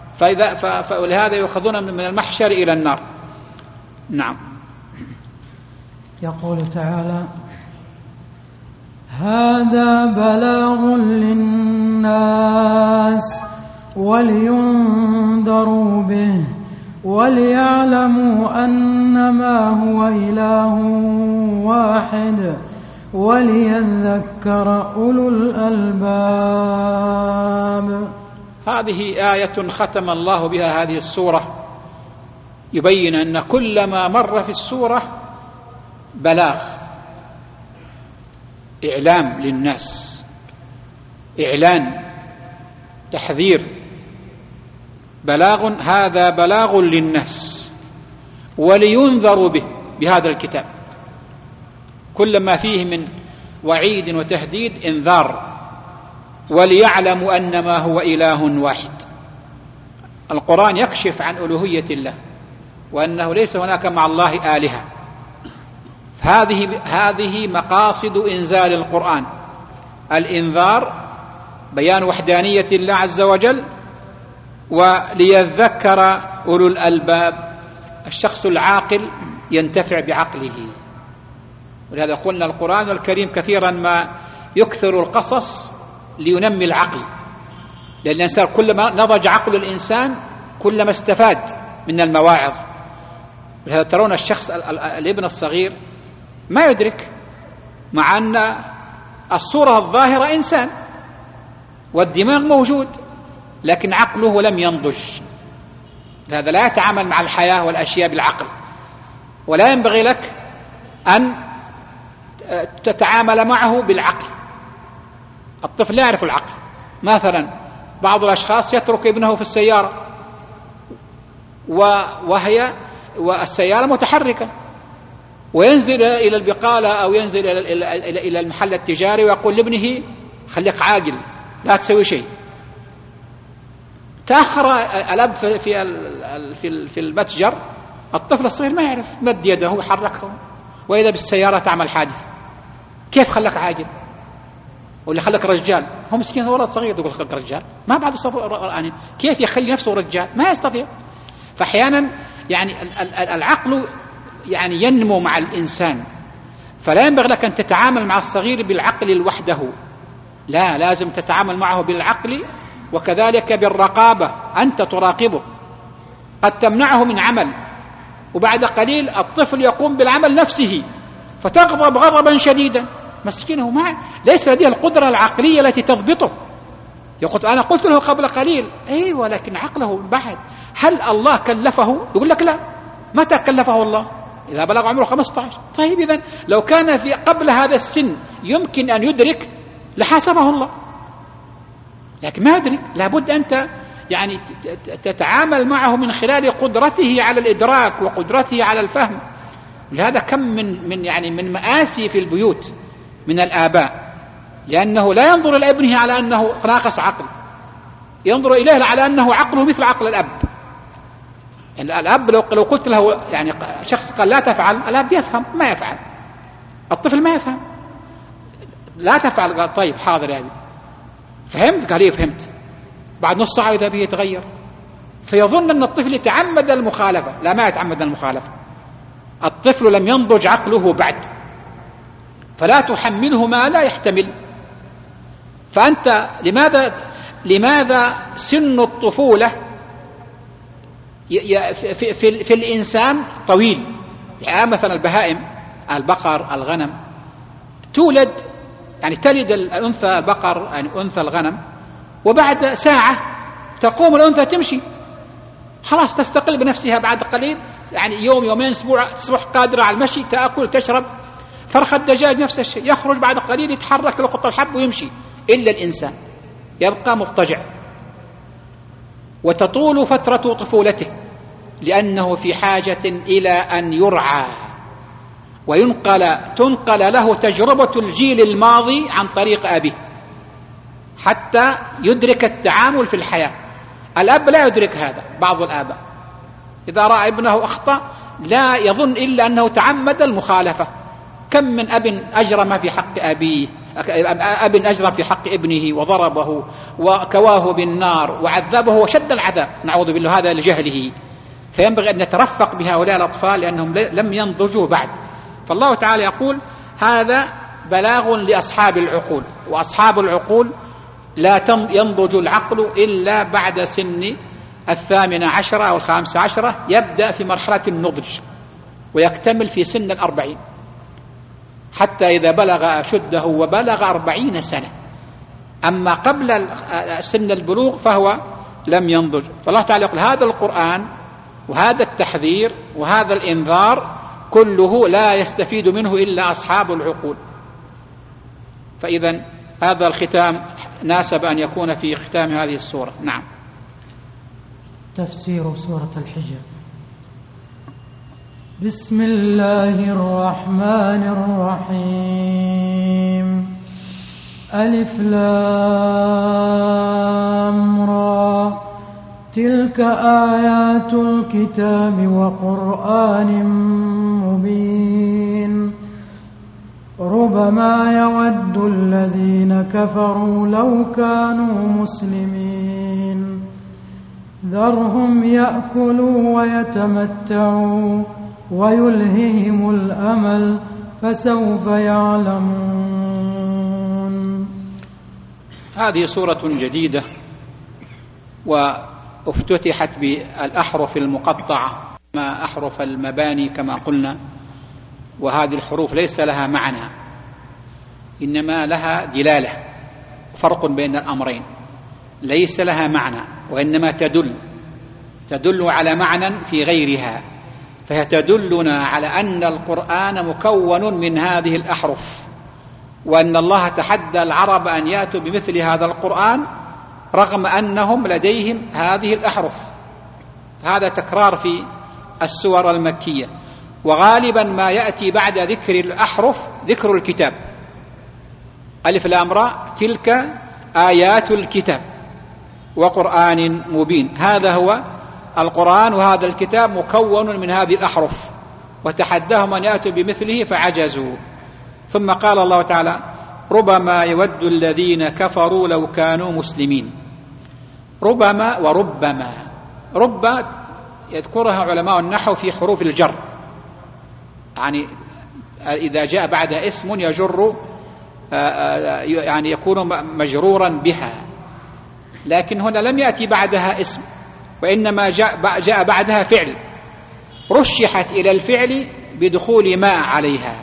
فلهذا يؤخذون من المحشر إلى النار. نعم. يقول تعالى: هذا بلاغ للناس ولينذروا به وليعلموا أنما هو إله واحد وليذكر أولو الألباب. هذه آية ختم الله بها هذه السورة، يبين أن كل ما مر في السورة بلاغ، إعلام للناس، إعلان، تحذير، بلاغ، هذا بلاغ للناس ولينذروا به بهذا الكتاب، كل ما فيه من وعيد وتهديد انذار، وليعلموا أنما هو إله واحد. القرآن يكشف عن ألوهية الله وأنه ليس هناك مع الله آلهة. هذه مقاصد إنزال القرآن: الإنذار، بيان وحدانية الله عز وجل، وليذكر أولو الألباب، الشخص العاقل ينتفع بعقله. ولهذا قلنا القرآن الكريم كثيرا ما يكثر القصص لينمي العقل، لأن الإنسان كلما نضج عقل الإنسان كلما استفاد من المواعظ. ولهذا ترون الشخص الابن الصغير ما يدرك، مع أن الصورة الظاهرة إنسان والدماغ موجود، لكن عقله لم ينضج. لهذا لا يتعامل مع الحياة والأشياء بالعقل، ولا ينبغي لك أن تتعامل معه بالعقل. الطفل لا يعرف العقل. مثلا بعض الأشخاص يترك ابنه في السيارة والسيارة متحركة، وينزل إلى البقالة أو ينزل إلى المحل التجاري ويقول لابنه: خليك عاقل، لا تسوي شيء. تأخر الأب في المتجر، الطفل الصغير ما يعرف، مد يده وحركه، وإذا بالسيارة تعمل حادث. كيف خلك عاقل؟ ولا خلك رجال؟ هو مسكين ولد صغير يقول خلك رجال، ما بعد يعني كيف يخلي نفسه رجال؟ ما يستطيع. فأحيانا يعني العقل يعني ينمو مع الإنسان، فلا ينبغي لك أن تتعامل مع الصغير بالعقل لوحده، لا، لازم تتعامل معه بالعقل، وكذلك بالرقابة، أنت تراقبه. قد تمنعه من عمل وبعد قليل الطفل يقوم بالعمل نفسه، فتغضب غضبا شديدا، مسكينه ليس لديه القدرة العقلية التي تضبطه. يقول: أنا قلت له قبل قليل. أيوة، لكن عقله بعد. هل الله كلفه؟ يقول لك لا. متى كلفه الله؟ إذا بلغ عمره 15. طيب، إذن لو كان في قبل هذا السن يمكن أن يدرك لحاسبه الله، لكن ما يدرك. لابد أنت يعني تتعامل معه من خلال قدرته على الإدراك وقدرته على الفهم. لهذا كم من مآسي في البيوت من الآباء، لأنه لا ينظر إلى ابنه على أنه ناقص عقل، ينظر إليه على أنه عقله مثل عقل الأب. يعني الأب لو قلت له يعني شخص قال لا تفعل، الأب يفهم، ما يفعل. الطفل ما يفهم. لا تفعل، قال طيب حاضر يا أبي. فهمت؟ قال إيه فهمت. بعد نص ساعة إذا به يتغير، فيظن أن الطفل يتعمد المخالفة. لا، ما يتعمد المخالفة. الطفل لم ينضج عقله بعد، فلا تحمله ما لا يحتمل. فأنت لماذا سن الطفولة في الإنسان طويل؟ يعني مثلا البهائم، البقر، الغنم، تولد يعني تلد الأنثى البقر يعني أنثى الغنم، وبعد ساعة تقوم الأنثى تمشي، خلاص تستقل بنفسها. بعد قليل يعني يوم يومين أسبوع تصبح قادرة على المشي، تأكل تشرب. فرخ الدجاج نفس الشيء، يخرج بعد قليل يتحرك لقط الحب ويمشي. إلا الإنسان يبقى مضطجع، وتطول فترة طفولته لأنه في حاجة إلى أن يرعى تنقل له تجربة الجيل الماضي عن طريق أبيه حتى يدرك التعامل في الحياة. الأب لا يدرك هذا. بعض الآباء إذا رأى ابنه أخطأ لا يظن إلا أنه تعمد المخالفة. كم من أب أجرم في حق أبيه، أب أجرم في حق ابنه وضربه وكواه بالنار وعذبه وشد العذاب، نعوذ بالله، هذا لجهله. فينبغي أن نترفق بهؤلاء الأطفال لأنهم لم ينضجوا بعد. فالله تعالى يقول: هذا بلاغ لأصحاب العقول، وأصحاب العقول لا ينضج العقل إلا بعد سن 18 أو 15، يبدأ في مرحلة النضج ويكتمل في سن 40، حتى إذا بلغ أشده وبلغ 40 سنة. أما قبل سن البلوغ فهو لم ينضج. فالله تعالى يقول هذا القرآن وهذا التحذير وهذا الإنذار كله لا يستفيد منه إلا أصحاب العقول. فإذا هذا الختام ناسب أن يكون في ختام هذه السورة. نعم. تفسير سورة الحجر. بسم الله الرحمن الرحيم. ألف لام را، تلك آيات الكتاب وقرآن مبين. ربما يود الذين كفروا لو كانوا مسلمين. ذرهم يأكلوا ويتمتعوا ويلههم الأمل فسوف يعلمون. هذه سورة جديدة وافتتحت بالأحرف المقطعة، ما أحرف المباني كما قلنا، وهذه الحروف ليس لها معنى إنما لها دلالة. فرق بين الأمرين، ليس لها معنى وإنما تدل على معنى في غيرها، فهي تدلنا على أن القرآن مكون من هذه الأحرف، وأن الله تحدى العرب أن يأتوا بمثل هذا القرآن رغم أنهم لديهم هذه الأحرف. هذا تكرار في السور المكية، وغالبا ما يأتي بعد ذكر الأحرف ذكر الكتاب. ألف لام را تلك آيات الكتاب وقرآن مبين. هذا هو القرآن، وهذا الكتاب مكون من هذه الأحرف، وتحداهم أن يأتوا بمثله فعجزوا. ثم قال الله تعالى ربما يود الذين كفروا لو كانوا مسلمين. ربما وربما، رب يذكرها علماء النحو في حروف الجر، يعني إذا جاء بعدها اسم يجر يعني يكون مجرورا بها، لكن هنا لم يأتي بعدها اسم، وإنما جاء بعدها فعل رشحت إلى الفعل بدخول ما عليها.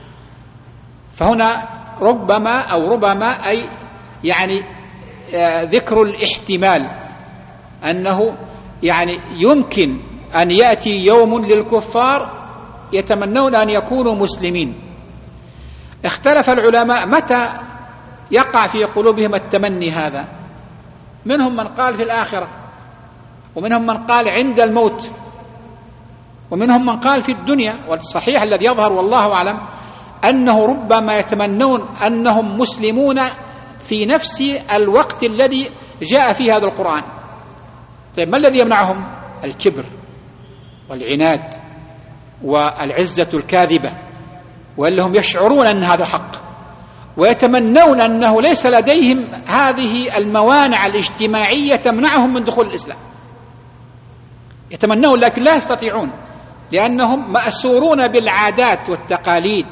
فهنا ربما أو ربما أي يعني ذكر الاحتمال، أنه يعني يمكن أن يأتي يوم للكفار يتمنون أن يكونوا مسلمين. اختلف العلماء متى يقع في قلوبهم التمني هذا. منهم من قال في الآخرة، ومنهم من قال عند الموت، ومنهم من قال في الدنيا. والصحيح الذي يظهر والله أعلم أنه ربما يتمنون أنهم مسلمون في نفس الوقت الذي جاء فيه هذا القرآن. طيب ما الذي يمنعهم؟ الكبر والعناد والعزة الكاذبة، وأنهم يشعرون أن هذا حق، ويتمنون أنه ليس لديهم هذه الموانع الاجتماعية تمنعهم من دخول الإسلام. يتمنون لكن لا يستطيعون، لأنهم مأسورون بالعادات والتقاليد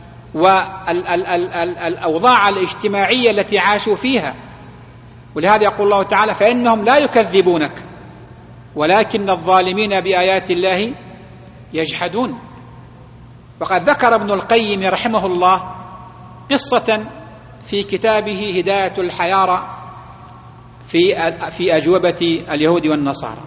والأوضاع الاجتماعية التي عاشوا فيها. ولهذا يقول الله تعالى فإنهم لا يكذبونك ولكن الظالمين بآيات الله يجحدون. وقد ذكر ابن القيم رحمه الله قصة في كتابه هداية الحيارى في أجوبة اليهود والنصارى.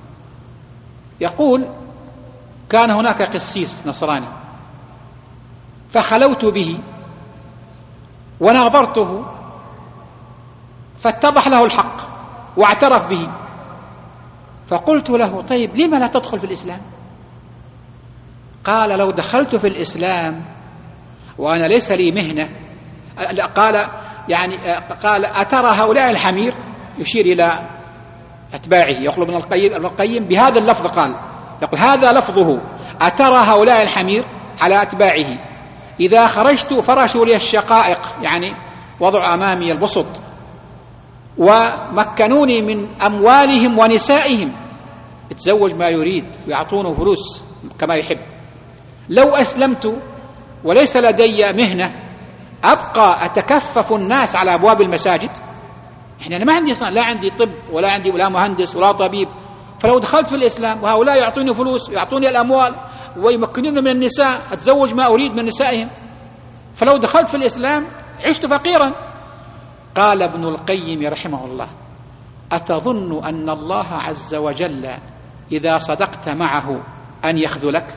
يقول كان هناك قسيس نصراني فخلوت به وناظرته فاتضح له الحق واعترف به، فقلت له طيب لما لا تدخل في الإسلام؟ قال لو دخلت في الإسلام وأنا ليس لي مهنة، قال أترى هؤلاء الحمير، يشير إلى أتباعه. يقول ابن القيم بهذا اللفظ قال، يقول هذا لفظه أترى هؤلاء الحمير على أتباعه إذا خرجت فرشوا لي الشقائق، يعني وضع أمامي البسط، ومكنوني من أموالهم ونسائهم، يتزوج ما يريد ويعطونه فلوس كما يحب. لو أسلمت وليس لدي مهنة أبقى أتكفف الناس على أبواب المساجد؟ أنا ما عندي لا عندي طب ولا مهندس ولا طبيب، فلو دخلت في الإسلام وهؤلاء يعطوني فلوس ويعطوني الأموال ويمكنوني من النساء أتزوج ما أريد من نسائهم، فلو دخلت في الإسلام عشت فقيرا. قال ابن القيم رحمه الله: أتظن أن الله عز وجل إذا صدقت معه أن يخذلك؟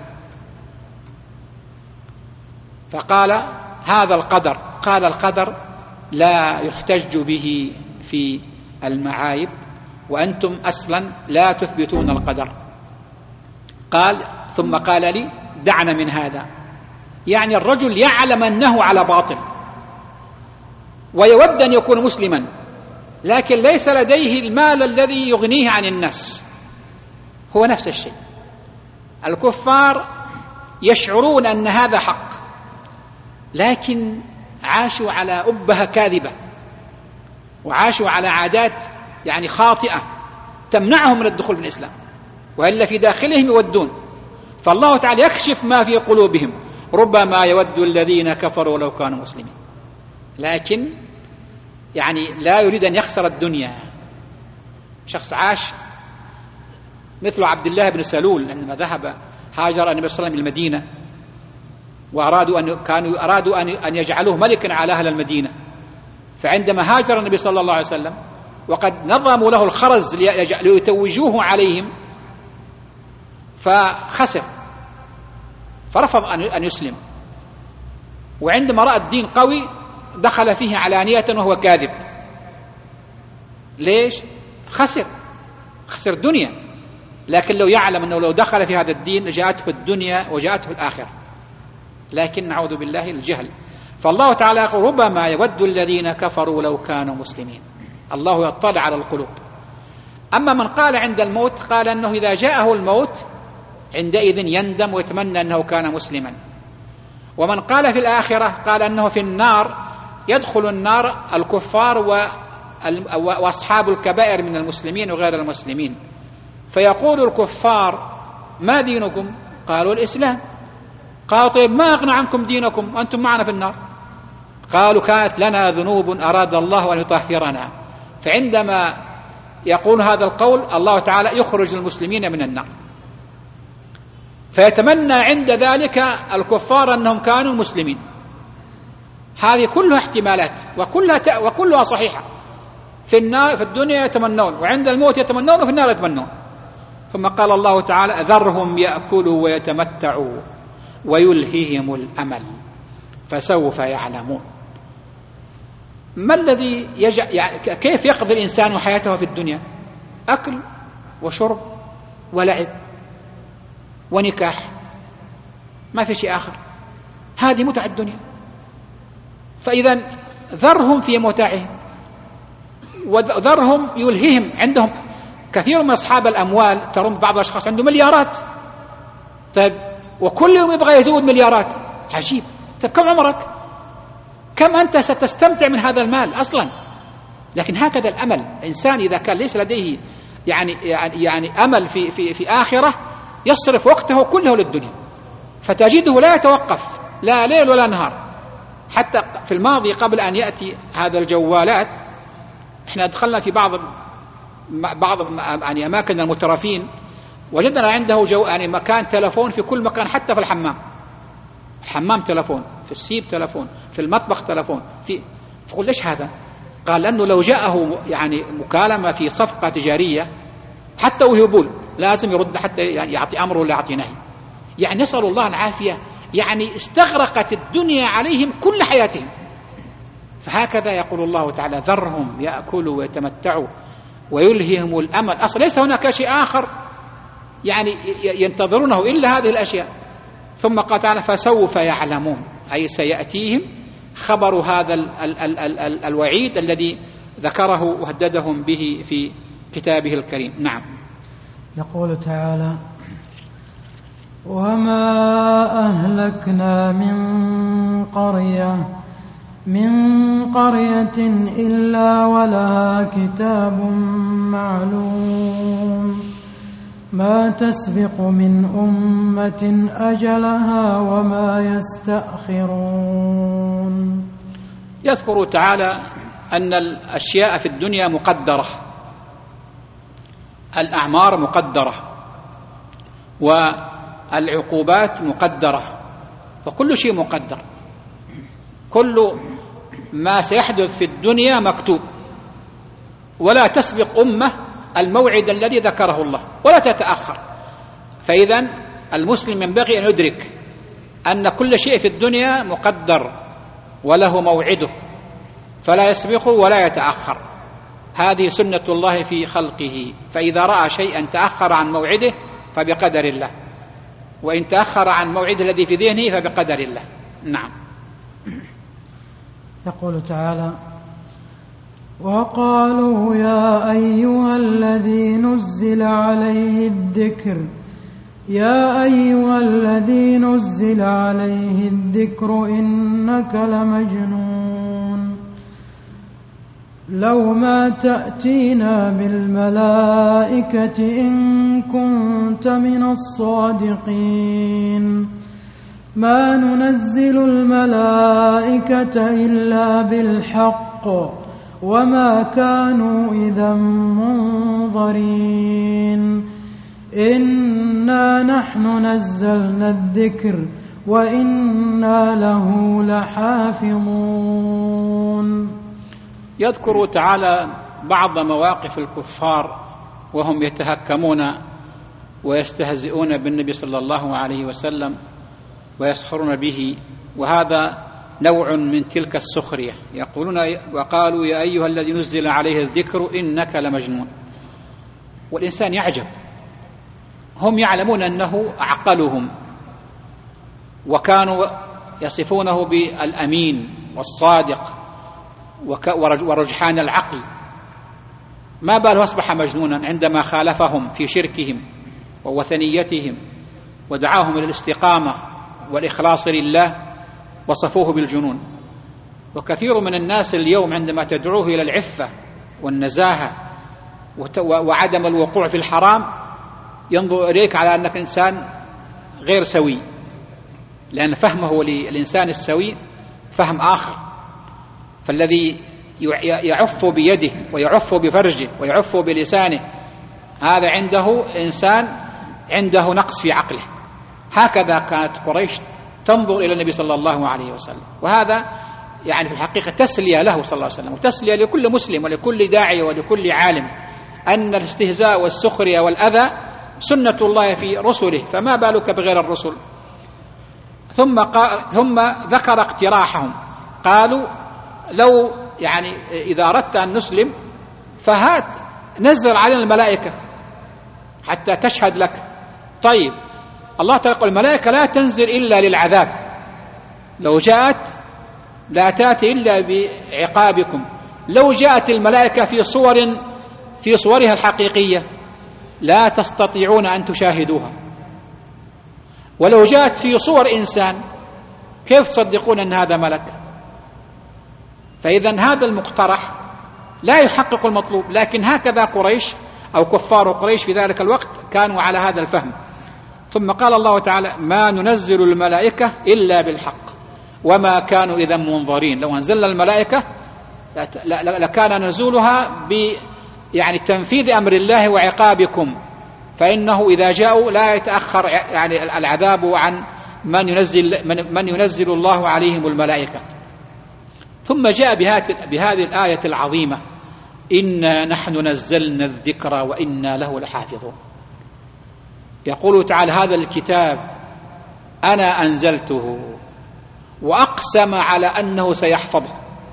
فقال: هذا القدر. قال: القدر لا يحتج به في المعايب، وأنتم أصلا لا تثبتون القدر. قال: ثم قال لي: دعنا من هذا. يعني الرجل يعلم أنه على باطل ويود أن يكون مسلما، لكن ليس لديه المال الذي يغنيه عن الناس. هو نفس الشيء. الكفار يشعرون أن هذا حق، لكن عاشوا على أبهة كاذبة، وعاشوا على عادات يعني خاطئة تمنعهم من الدخول في الإسلام، وإلا في داخلهم يودون. فالله تعالى يكشف ما في قلوبهم: ربما يود الذين كفروا لو كانوا مسلمين. لكن يعني لا يريد أن يخسر الدنيا. شخص عاش مثل عبد الله بن سلول، عندما هاجر النبي صلى الله عليه وسلم المدينة، أرادوا أن يجعلوه ملكا على أهل المدينة. فعندما هاجر النبي صلى الله عليه وسلم وقد نظموا له الخرز ليتوجوه عليهم، فخسر، فرفض أن يسلم. وعندما رأى الدين قوي دخل فيه علانية وهو كاذب. ليش؟ خسر الدنيا. لكن لو يعلم أنه لو دخل في هذا الدين جاءته الدنيا وجاءته الآخرة، لكن نعوذ بالله الجهل. فالله تعالى يقول: ربما يود الذين كفروا لو كانوا مسلمين. الله يطلع على القلوب. أما من قال عند الموت، قال أنه إذا جاءه الموت عندئذ يندم ويتمنى أنه كان مسلما. ومن قال في الآخرة قال أنه في النار يدخل النار الكفار وأصحاب الكبائر من المسلمين وغير المسلمين، فيقول الكفار: ما دينكم؟ قالوا: الإسلام. قالوا: طيب ما أغنى عنكم دينكم وأنتم معنا في النار؟ قالوا: كانت لنا ذنوب أراد الله أن يطهرنا. فعندما يقول هذا القول الله تعالى يخرج المسلمين من النار، فيتمنى عند ذلك الكفار أنهم كانوا مسلمين. هذه كلها احتمالات وكلها صحيحة. في الدنيا يتمنون، وعند الموت يتمنون، وفي النار يتمنون. ثم قال الله تعالى: ذرهم يأكلوا ويتمتعوا ويلهيهم الأمل فسوف يعلمون. ما الذي كيف يقضي الإنسان حياته في الدنيا؟ أكل وشرب ولعب ونكاح، ما في شيء آخر. هذه متع الدنيا. فإذا ذرهم في متعهم وذرهم يلهيهم. عندهم كثير من أصحاب الأموال، ترون بعض الأشخاص عنده مليارات، طيب وكل يوم يبغى يزود مليارات. عجيب. طيب كم عمرك؟ كم أنت ستستمتع من هذا المال أصلا؟ لكن هكذا الأمل. الإنسان إذا كان ليس لديه يعني أمل في آخرة يصرف وقته كله للدنيا، فتجده لا يتوقف لا ليل ولا نهار. حتى في الماضي قبل أن يأتي هذا الجوالات، احنا دخلنا في بعض يعني أماكن المترفين، وجدنا عنده يعني مكان تلفون في كل مكان، حتى في الحمام تلفون، في السيب تلفون، في المطبخ تلفون. فقل ليش هذا؟ قال لأنه لو جاءه يعني مكالمة في صفقة تجارية حتى وهو يبول لازم يرد، حتى يعني يعطي أمر ولا يعطي نهي. يعني نسأل الله العافية. يعني استغرقت الدنيا عليهم كل حياتهم. فهكذا يقول الله تعالى: ذرهم يأكلوا ويتمتعوا ويلهيهم الأمل. أصلا ليس هناك شيء آخر يعني ينتظرونه إلا هذه الأشياء. ثم قال تعالى: فسوف يعلمون، أي سيأتيهم خبر هذا الوعيد الذي ذكره وهددهم به في كتابه الكريم. نعم. يقول تعالى: وما أهلكنا من قرية إلا ولها كتاب معلوم ما تسبق من أمة أجلها وما يستأخرون. يذكر تعالى أن الأشياء في الدنيا مقدرة، الأعمار مقدرة والعقوبات مقدرة، فكل شيء مقدر، كل ما سيحدث في الدنيا مكتوب، ولا تسبق أمة الموعد الذي ذكره الله ولا تتأخر. فإذا المسلم ينبغي أن يدرك أن كل شيء في الدنيا مقدر وله موعده، فلا يسبقه ولا يتأخر. هذه سنة الله في خلقه، فإذا رأى شيئا تأخر عن موعده فبقدر الله، وإن تأخر عن موعده الذي في ذهنه فبقدر الله. نعم. يقول تعالى: وقالوا يا أيها الذي نزل عليه الذكر إنك لمجنون لو ما تأتينا بالملائكة إن كنت من الصادقين ما ننزل الملائكة إلا بالحق وما كانوا إذا منظرين إنا نحن نزلنا الذكر وإنا له لحافظون. يذكر تعالى بعض مواقف الكفار وهم يتهكمون ويستهزئون بالنبي صلى الله عليه وسلم ويسخرون به، وهذا نوع من تلك السخرية. يقولون: وقالوا يا أيها الذي نزل عليه الذكر إنك لمجنون. والإنسان يعجب، هم يعلمون أنه أعقلهم، وكانوا يصفونه بالأمين والصادق ورجحان العقل، ما باله أصبح مجنونا عندما خالفهم في شركهم ووثنيتهم ودعاهم إلى الاستقامة والإخلاص لله وصفوه بالجنون. وكثير من الناس اليوم عندما تدعوه إلى العفة والنزاهة وعدم الوقوع في الحرام ينظر إليك على أنك إنسان غير سوي، لأن فهمه للإنسان السوي فهم آخر. فالذي يعف بيده ويعف بفرجه ويعف بلسانه هذا عنده إنسان عنده نقص في عقله. هكذا كانت قريش تنظر إلى النبي صلى الله عليه وسلم، وهذا يعني في الحقيقة تسلية له صلى الله عليه وسلم، وتسلية لكل مسلم ولكل داعية ولكل عالم، أن الاستهزاء والسخرية والأذى سنة الله في رسله، فما بالك بغير الرسل. ثم ذكر اقتراحهم، قالوا: لو يعني إذا أردت أن نسلم فهات نزل علينا الملائكة حتى تشهد لك. طيب، الله تعالى يقول: الملائكة لا تنزل إلا للعذاب، لو جاءت لا تأتي إلا بعقابكم. لو جاءت الملائكة في صورها الحقيقية لا تستطيعون أن تشاهدوها، ولو جاءت في صور إنسان كيف تصدقون أن هذا ملك؟ فإذا هذا المقترح لا يحقق المطلوب. لكن هكذا قريش أو كفار قريش في ذلك الوقت كانوا على هذا الفهم. ثم قال الله تعالى: ما ننزل الملائكة إلا بالحق وما كانوا إذا منظرين. لو أنزلنا الملائكة لكان نزولها يعني تنفيذ أمر الله وعقابكم، فإنه إذا جاءوا لا يتأخر يعني العذاب عن من ينزل الله عليهم الملائكة. ثم جاء بهذه الآية العظيمة: إنا نحن نزلنا الذكر وإنا له لحافظون. يقول تعالى: هذا الكتاب أنا أنزلته، وأقسم على أنه سيحفظه،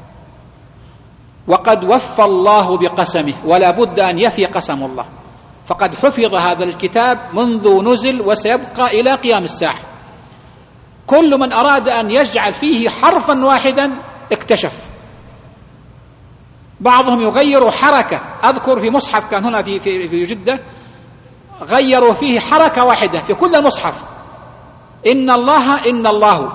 وقد وفى الله بقسمه، ولا بد أن يفي قسم الله، فقد حفظ هذا الكتاب منذ نزل وسيبقى إلى قيام الساعة. كل من أراد أن يجعل فيه حرفا واحدا اكتشف. بعضهم يغير حركة، أذكر في مصحف كان هنا في جدة غيروا فيه حركة واحدة في كل المصحف، إن الله،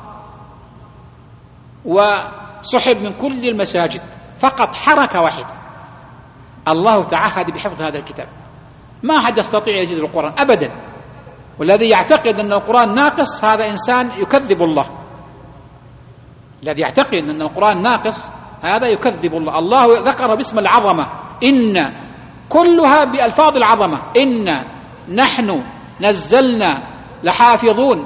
وسحب من كل المساجد فقط حركة واحدة. الله تعهد بحفظ هذا الكتاب، ما أحد يستطيع يزيد القرآن أبدا. والذي يعتقد أن القرآن ناقص هذا إنسان يكذب الله. الذي يعتقد أن القرآن ناقص هذا يكذب الله. الله ذكر باسم العظمة، إن كلها بألفاظ العظمة، إن نحن نزلنا لحافظون.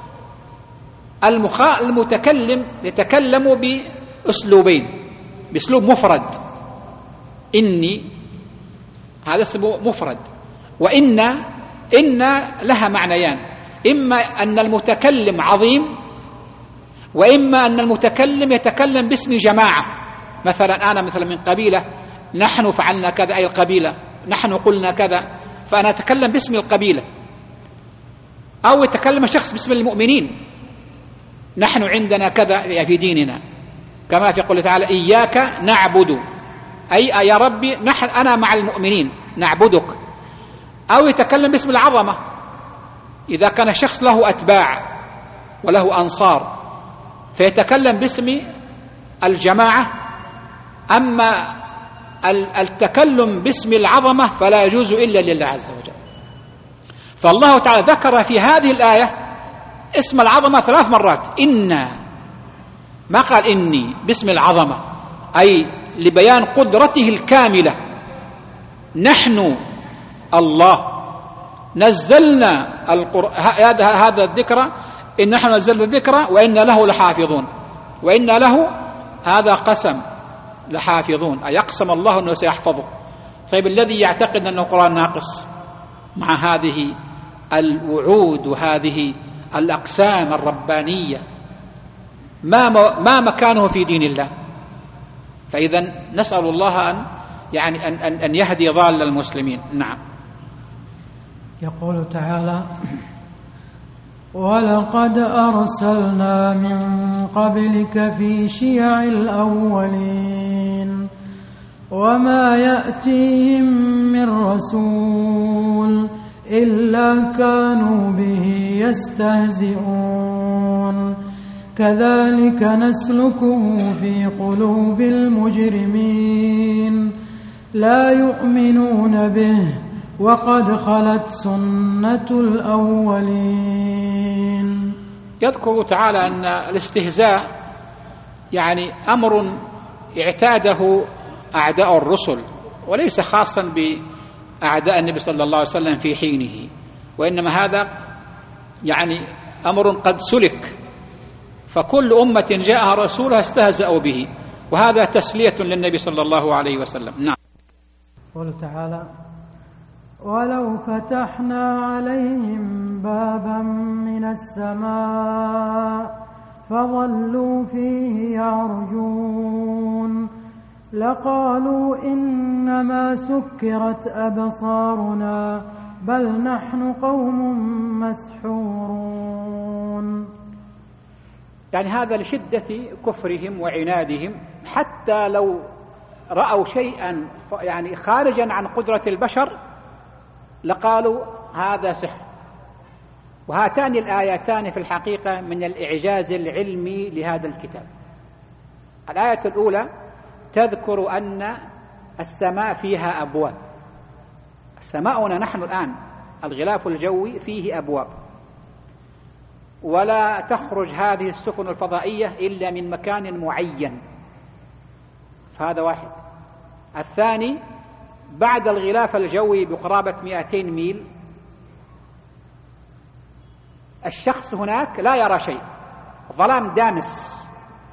المتكلم يتكلم بأسلوبين، بأسلوب مفرد، إني هذا اسمه مفرد، وإن لها معنيان، إما أن المتكلم عظيم، وإما أن المتكلم يتكلم باسم جماعة. مثلا أنا مثلا من قبيلة، نحن فعلنا كذا، أي القبيلة، نحن قلنا كذا، فأنا أتكلم باسم القبيلة. أو يتكلم شخص باسم المؤمنين، نحن عندنا كذا في ديننا، كما في قوله تعالى إياك نعبد، أي يا ربي أنا مع المؤمنين نعبدك. أو يتكلم باسم العظمة إذا كان شخص له أتباع وله أنصار، فيتكلم باسم الجماعة. أما التكلم باسم العظمة فلا يجوز إلا لله عز وجل. فالله تعالى ذكر في هذه الآية اسم العظمة 3 مرات، إنا، ما قال إني، باسم العظمة، أي لبيان قدرته الكاملة. نحن الله نزلنا هذا الذكر، إن نحن نزلنا الذكر وإن له لحافظون، وإن له هذا قسم لحافظون، أي يقسم الله أنه سيحفظه. طيب الذي يعتقد أن القرآن ناقص مع هذه الوعود وهذه الأقسام الربانية ما مكانه في دين الله؟ فإذا نسأل الله أن يهدي ضال المسلمين. نعم. يقول تعالى: ولقد أرسلنا من قبلك في شيع الأولين وما يأتيهم من رسول إلا كانوا به يستهزئون كذلك نسلكه في قلوب المجرمين لا يؤمنون به وقد خلت سنة الأولين. يذكر تعالى أن الاستهزاء أمر اعتاده أعداء الرسل، وليس خاصا بأعداء النبي صلى الله عليه وسلم في حينه، وإنما هذا أمر قد سلك، فكل أمة جاءها رسولها استهزأوا به، وهذا تسلية للنبي صلى الله عليه وسلم. نعم. قال تعالى: ولو فتحنا عليهم بابا من السماء فظلوا فيه يعرجون لقالوا إنما سكرت أبصارنا بل نحن قوم مسحورون. هذا لشدة كفرهم وعنادهم، حتى لو رأوا شيئا خارجا عن قدرة البشر لقالوا هذا سحر. وهاتان الآيتان في الحقيقة من الإعجاز العلمي لهذا الكتاب. الآية الأولى تذكر أن السماء فيها أبواب. سماؤنا نحن الآن الغلاف الجوي فيه أبواب، ولا تخرج هذه السفن الفضائية إلا من مكان معين، فهذا واحد. الثاني، بعد الغلاف الجوي بقرابة 200 ميل الشخص هناك لا يرى شيء، ظلام دامس،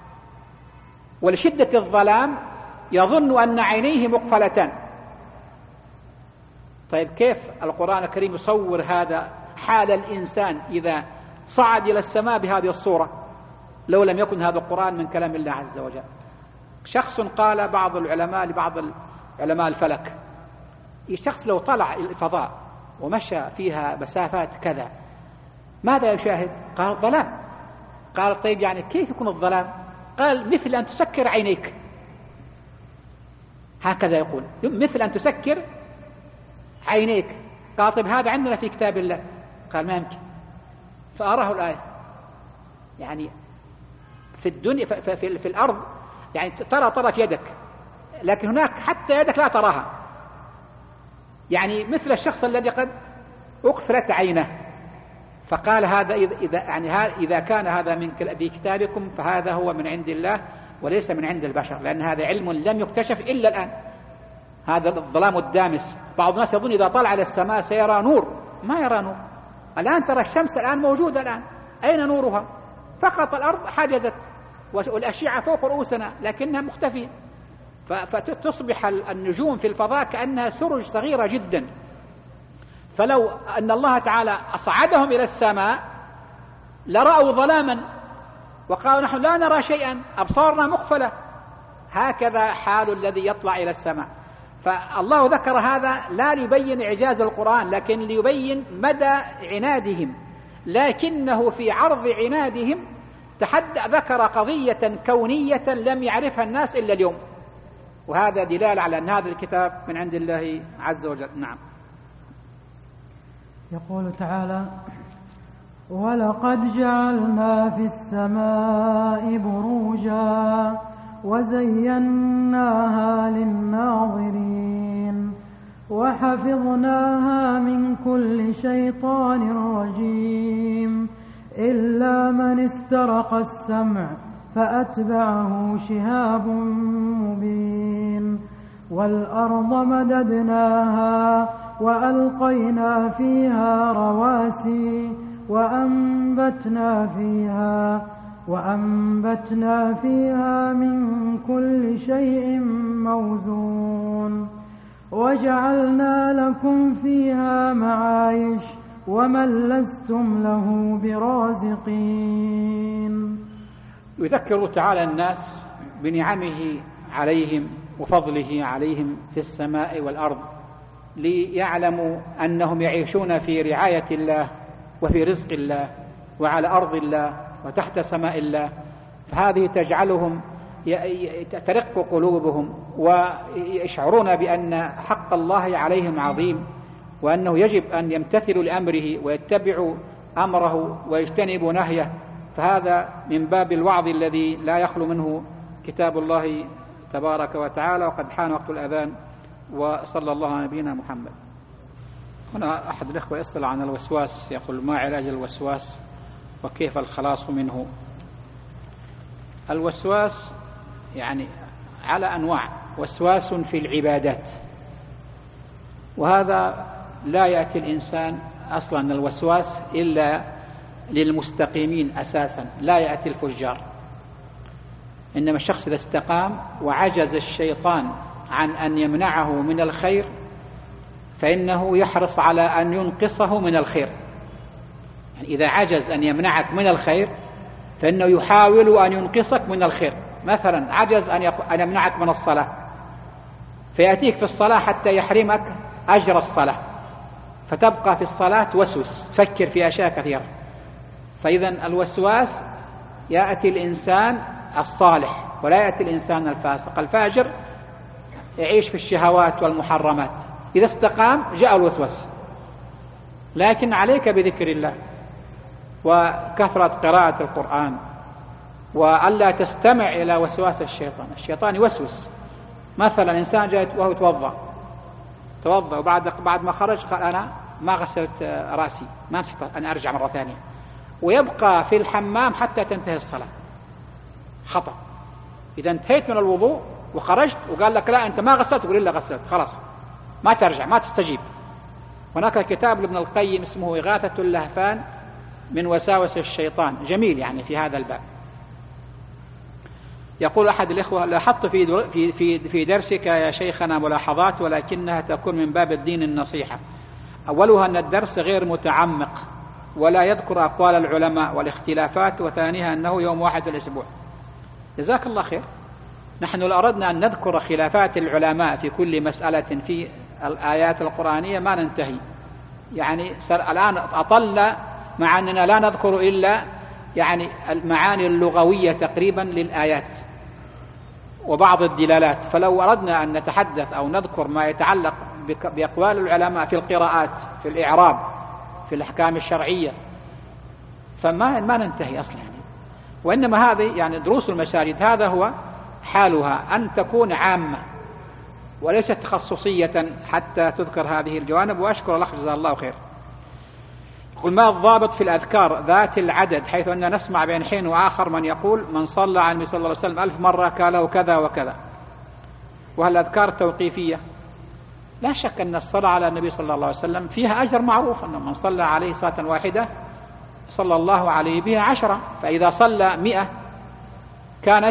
ولشدة الظلام يظن أن عينيه مقفلتان. طيب كيف القرآن الكريم يصور هذا حال الإنسان إذا صعد إلى السماء بهذه الصورة لو لم يكن هذا القرآن من كلام الله عز وجل؟ شخص قال بعض العلماء لبعض علماء الفلك، الشخص لو طلع الفضاء ومشى فيها مسافات كذا ماذا يشاهد؟ قال ظلام. قال طيب كيف يكون الظلام؟ قال مثل أن تسكر عينيك، هكذا يقول، مثل أن تسكر عينيك. قال طيب هذا عندنا في كتاب الله. قال ما يمكن. فأراه الآية. في الدنيا في الأرض ترى طرف يدك، لكن هناك حتى يدك لا تراها، مثل الشخص الذي قد أقفلت عينه. فقال هذا إذا كان هذا من كتابكم فهذا هو من عند الله، وليس من عند البشر، لأن هذا علم لم يكتشف إلا الآن. هذا الظلام الدامس، بعض الناس يظن إذا طلع على السماء سيرى نور، ما يرى نور. الآن ترى الشمس الآن موجودة الآن، أين نورها؟ فقط الأرض حجزت والأشعة فوق رؤوسنا لكنها مختفية، فتصبح النجوم في الفضاء كأنها سرج صغيرة جدا. فلو أن الله تعالى أصعدهم إلى السماء لرأوا ظلاما وقالوا نحن لا نرى شيئا، أبصارنا مقفلة. هكذا حال الذي يطلع إلى السماء. فالله ذكر هذا لا ليبين إعجاز القرآن، لكن ليبين مدى عنادهم، لكنه في عرض عنادهم ذكر قضية كونية لم يعرفها الناس إلا اليوم، وهذا دلالة على أن هذا الكتاب من عند الله عز وجل. نعم. يقول تعالى: ولقد جعلنا في السماء بروجا وزيناها للناظرين وحفظناها من كل شيطان رجيم إلا من استرق السمع فأتبعه شهاب مبين والأرض مددناها وألقينا فيها رواسي وأنبتنا فيها من كل شيء موزون وجعلنا لكم فيها معايش ومن لستم له برازقين. يذكر تعالى الناس بنعمه عليهم وفضله عليهم في السماء والأرض ليعلموا أنهم يعيشون في رعاية الله وفي رزق الله وعلى أرض الله وتحت سماء الله. فهذه تجعلهم ترق قلوبهم ويشعرون بأن حق الله عليهم عظيم، وأنه يجب أن يمتثلوا لأمره ويتبعوا أمره ويجتنبوا نهيه. فهذا من باب الوعظ الذي لا يخلو منه كتاب الله تبارك وتعالى. وقد حان وقت الأذان، وصلى الله على نبينا محمد. هنا أحد الإخوة يسأل عن الوسواس، يقول: ما علاج الوسواس وكيف الخلاص منه؟ الوسواس يعني على أنواع. وسواس في العبادات، وهذا لا يأتي الإنسان أصلا الوسواس إلا للمستقيمين أساسا، لا يأتي الفجار. إنما الشخص إذا استقام وعجز الشيطان عن أن يمنعه من الخير فإنه يحرص على أن ينقصه من الخير. يعني إذا عجز أن يمنعك من الخير فإنه يحاول أن ينقصك من الخير. مثلا عجز أن يمنعك من الصلاة فيأتيك في الصلاة حتى يحرمك أجر الصلاة، فتبقى في الصلاة توسوس تفكر في أشياء كثيرة. فإذا الوسواس يأتي الإنسان الصالح ولا يأتي الإنسان الفاسق. الفاجر يعيش في الشهوات والمحرمات، إذا استقام جاء الوسواس. لكن عليك بذكر الله وكثرة قراءة القرآن وألا تستمع إلى وسواس الشيطان. الشيطان يوسوس. مثلا إنسان جاء وهو توضأ وبعد ما خرج قال: أنا ما غسلت رأسي، ما نستطيع أن أرجع مرة ثانية، ويبقى في الحمام حتى تنتهي الصلاة. خطأ. إذا انتهيت من الوضوء وخرجت وقال لك لا أنت ما غسلت، تقول إلا غسلت، خلاص ما ترجع، ما تستجيب. هناك كتاب لابن القيم اسمه إغاثة اللهفان من وساوس الشيطان، جميل يعني في هذا الباب. يقول أحد الإخوة: لاحظت في درسك يا شيخنا ملاحظات ولكنها تكون من باب الدين النصيحة. أولها أن الدرس غير متعمق ولا يذكر أقوال العلماء والاختلافات، وثانيها أنه يوم واحد في الأسبوع. جزاك الله خير. نحن لو أردنا أن نذكر خلافات العلماء في كل مسألة في الآيات القرآنية ما ننتهي. يعني الآن أطل، مع أننا لا نذكر إلا يعني المعاني اللغوية تقريبا للآيات وبعض الدلالات. فلو أردنا أن نتحدث أو نذكر ما يتعلق بأقوال العلماء في القراءات، في الإعراب، في الأحكام الشرعية، فما ننتهي أصلا يعني. وإنما هذه يعني دروس المساجد هذا هو حالها، أن تكون عامة وليست تخصصية حتى تذكر هذه الجوانب. وأشكر الأخ جزاه الله خير. قل ما الضابط في الأذكار ذات العدد حيث أننا نسمع بين حين وآخر من يقول من صلى على النبي صلى الله عليه وسلم 1000 مرة كان له كذا وكذا، وهل الأذكار توقيفية؟ لا شك أن الصلاة على النبي صلى الله عليه وسلم فيها أجر معروف، أن من صلى عليه صلاة واحدة صلى الله عليه بها 10، فإذا صلى 100 كانت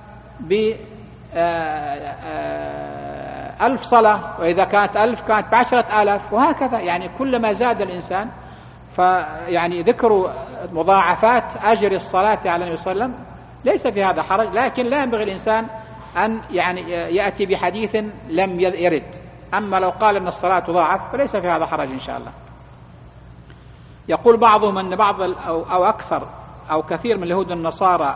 ب1000 صلاة، وإذا كانت 1000 كانت ب10,000، وهكذا. يعني كلما زاد الإنسان فيعني ذكر مضاعفات أجر الصلاة على النبي صلى الله عليه وسلم ليس في هذا حرج، لكن لا ينبغي الإنسان أن يعني يأتي بحديث لم يرد. أما لو قال أن الصلاة تضاعف فليس في هذا حرج إن شاء الله. يقول بعضهم أن بعض أو أكثر أو كثير من اليهود والنصارى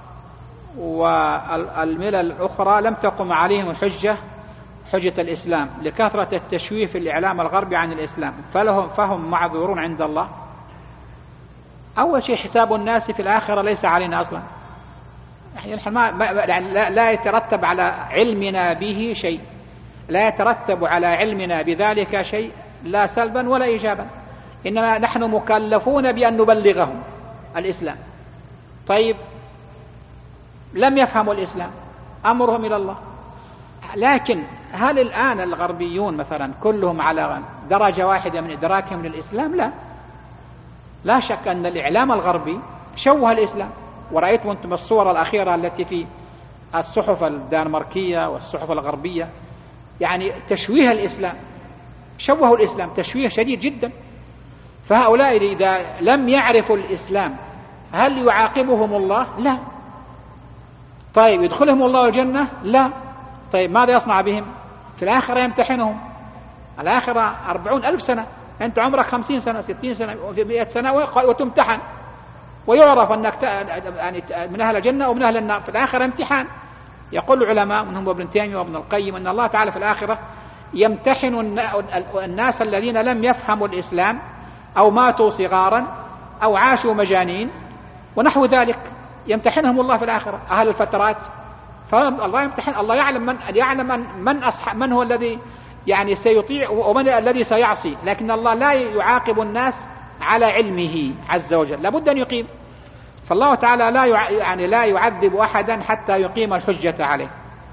والملل الأخرى لم تقم عليهم حجة الإسلام لكثرة التشويه في الإعلام الغربي عن الإسلام، فهم معذورون عند الله. أول شيء حساب الناس في الآخرة ليس علينا أصلا، لا يترتب على علمنا به شيء، لا يترتب على علمنا بذلك شيء لا سلبا ولا إيجابا، إنما نحن مكلفون بأن نبلغهم الإسلام. طيب لم يفهموا الإسلام أمرهم إلى الله. لكن هل الآن الغربيون مثلا كلهم على درجة واحدة من إدراكهم للإسلام؟ لا شك أن الإعلام الغربي شوه الإسلام، ورأيتم أنتم الصور الأخيرة التي في الصحف الدنماركية والصحف الغربية، يعني تشويه الإسلام، شوهوا الإسلام تشويه شديد جدا. فهؤلاء إذا لم يعرفوا الإسلام هل يعاقبهم الله؟ لا. طيب يدخلهم الله الجنة؟ لا. طيب ماذا يصنع بهم؟ في الآخرة يمتحنهم. الآخرة 40,000 سنة، أنت عمرك 50 سنة 60 سنة وفي 100 سنة وتمتحن، ويعرف أنك يعني من أهل الجنة ومن أهل النار. في الآخرة امتحان. يقول العلماء منهم ابن تيمية وابن القيم أن الله تعالى في الآخرة يمتحن الناس الذين لم يفهموا الإسلام أو ماتوا صغارا أو عاشوا مجانين ونحو ذلك، يمتحنهم الله في الآخرة. أهل الفترات فالله يمتحن، الله يعلم من هو الذي يعني سيطيع ومن الذي سيعصي، لكن الله لا يعاقب الناس على علمه عز وجل، لابد أن يقيم. فالله تعالى لا يعذب أحدا حتى يقيم الحجة عليه.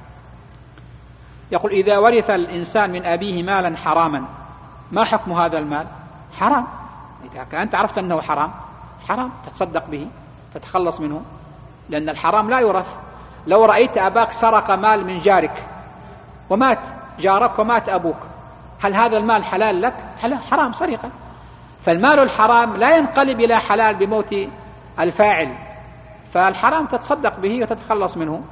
يقول إذا ورث الإنسان من أبيه مالا حراما ما حكم هذا المال؟ حرام. إذا أنت عرفت أنه حرام تتصدق به تتخلص منه، لأن الحرام لا يورث. لو رأيت أباك سرق مال من جارك ومات جارك ومات أبوك، هل هذا المال حلال لك؟ حرام سرقة. فالمال الحرام لا ينقلب إلى حلال بموت الفاعل، فالحرام تتصدق به وتتخلص منه.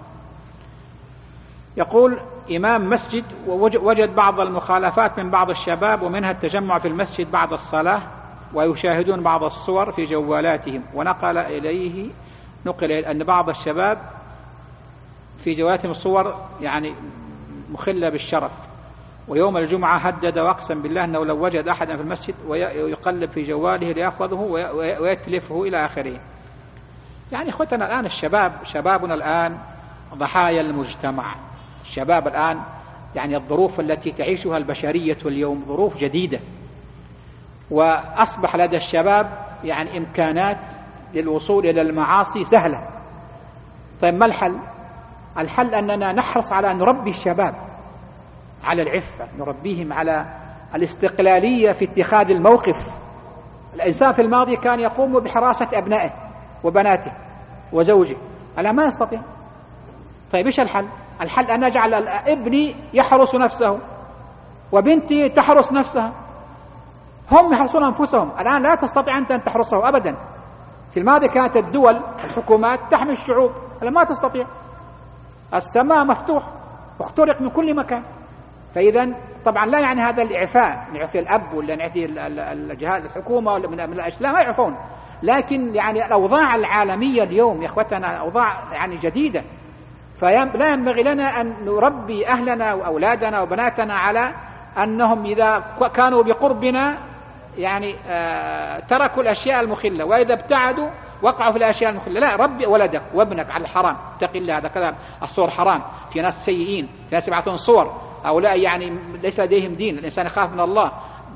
يقول إمام مسجد وجد بعض المخالفات من بعض الشباب، ومنها التجمع في المسجد بعد الصلاة ويشاهدون بعض الصور في جوالاتهم، ونقل أن بعض الشباب في جوالاتهم صور يعني مخلة بالشرف، ويوم الجمعة هدد وأقسم بالله أنه لو وجد أحدا في المسجد ويقلب في جواله ليأخذه ويتلفه إلى آخره. يعني إخوتنا الآن شبابنا الآن ضحايا المجتمع. الشباب الآن يعني الظروف التي تعيشها البشرية اليوم ظروف جديدة، وأصبح لدى الشباب يعني إمكانات للوصول إلى المعاصي سهلة. طيب ما الحل؟ الحل أننا نحرص على أن نربي الشباب على العفة، نربيهم على الاستقلالية في اتخاذ الموقف. الإنسان في الماضي كان يقوم بحراسة أبنائه وبناته وزوجه، الآن ما يستطيع. طيب إيش الحل؟ الحل أن نجعل ابني يحرس نفسه وبنتي تحرس نفسها، هم يحرسون أنفسهم. الآن لا تستطيع أنت أن تحرسه أبدا. في الماضي كانت الدول الحكومات تحمي الشعوب، الآن ما تستطيع. السماء مفتوح واخترق من كل مكان. فإذا طبعا لا يعني هذا الإعفاء، نعفي الأب ولا نعفي الجهاز الحكومة ولا من الأشياء، ما يعفون. لكن يعني الأوضاع العالمية اليوم يا إخوتنا أوضاع يعني جديدة، فلا ينبغي لنا أن نربي أهلنا وأولادنا وبناتنا على أنهم إذا كانوا بقربنا يعني تركوا الأشياء المخلة، وإذا ابتعدوا وقعوا في الأشياء المخلة. لا، ربي ولدك وابنك على الحرام، اتق الله. هذا كلام الصور حرام، في ناس سيئين، في ناس يبعثون صور، هؤلاء يعني ليس لديهم دين. الإنسان يخاف من الله،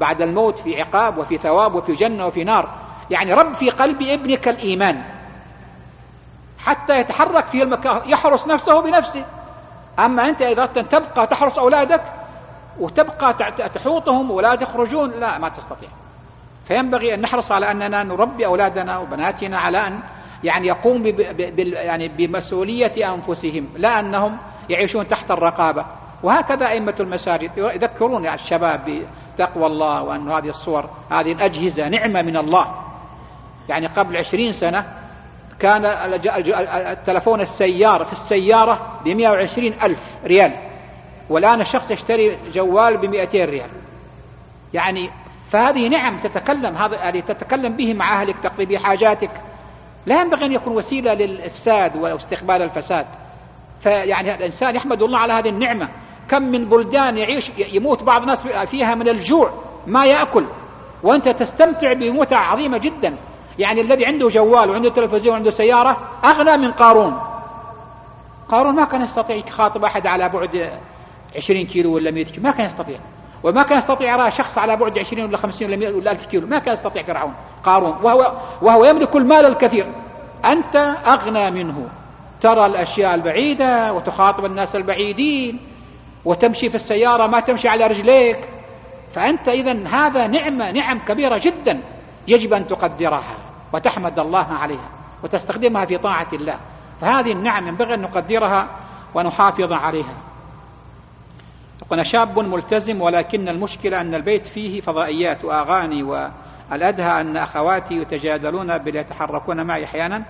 بعد الموت في عقاب وفي ثواب وفي جنة وفي نار. يعني رب في قلب ابنك الإيمان حتى يتحرك في المكان، يحرس نفسه بنفسه. أما أنت إذا تبقى تحرس أولادك وتبقى تحوطهم ولا تخرجون، لا، ما تستطيع. فينبغي أن نحرص على أننا نربي أولادنا وبناتنا على أن يعني يقوم يعني بمسؤولية أنفسهم، لا أنهم يعيشون تحت الرقابة. وهكذا أئمة المساجد يذكرون الشباب بتقوى الله، وأن هذه الصور، هذه الأجهزة نعمة من الله. يعني قبل 20 سنة كان التلفون السيارة في السيارة ب120,000 ريال، والآن الشخص يشتري جوال ب200 ريال. يعني فهذه نعم تتكلم به مع أهلك، تقضي به حاجاتك. لا ينبغي أن يكون وسيلة للإفساد واستقبال الفساد. فيعني الإنسان يحمد الله على هذه النعمة. كم من بلدان يموت بعض الناس فيها من الجوع ما يأكل، وأنت تستمتع بمتعة عظيمة جدا. يعني الذي عنده جوال وعنده تلفزيون وعنده سيارة أغنى من قارون. قارون ما كان يستطيع يخاطب أحد على بعد 20 كيلو ولا 100 كيلو، ما كان يستطيع. وما كان يستطيع يرى شخص على بعد 20 ولا 50 ولا 100 ولا 1000 كيلو، ما كان يستطيع فرعون. قارون وهو يملك المال الكثير، أنت أغنى منه. ترى الأشياء البعيدة وتخاطب الناس البعيدين وتمشي في السيارة ما تمشي على رجليك. فأنت إذن هذا نعم كبيرة جدا، يجب أن تقدرها وتحمد الله عليها وتستخدمها في طاعة الله. فهذه النعم ينبغي أن نقدرها ونحافظ عليها. أنا شاب ملتزم، ولكن المشكلة أن البيت فيه فضائيات وأغاني، والأدهى أن أخواتي يتجادلون بل يتحركون معي أحيانا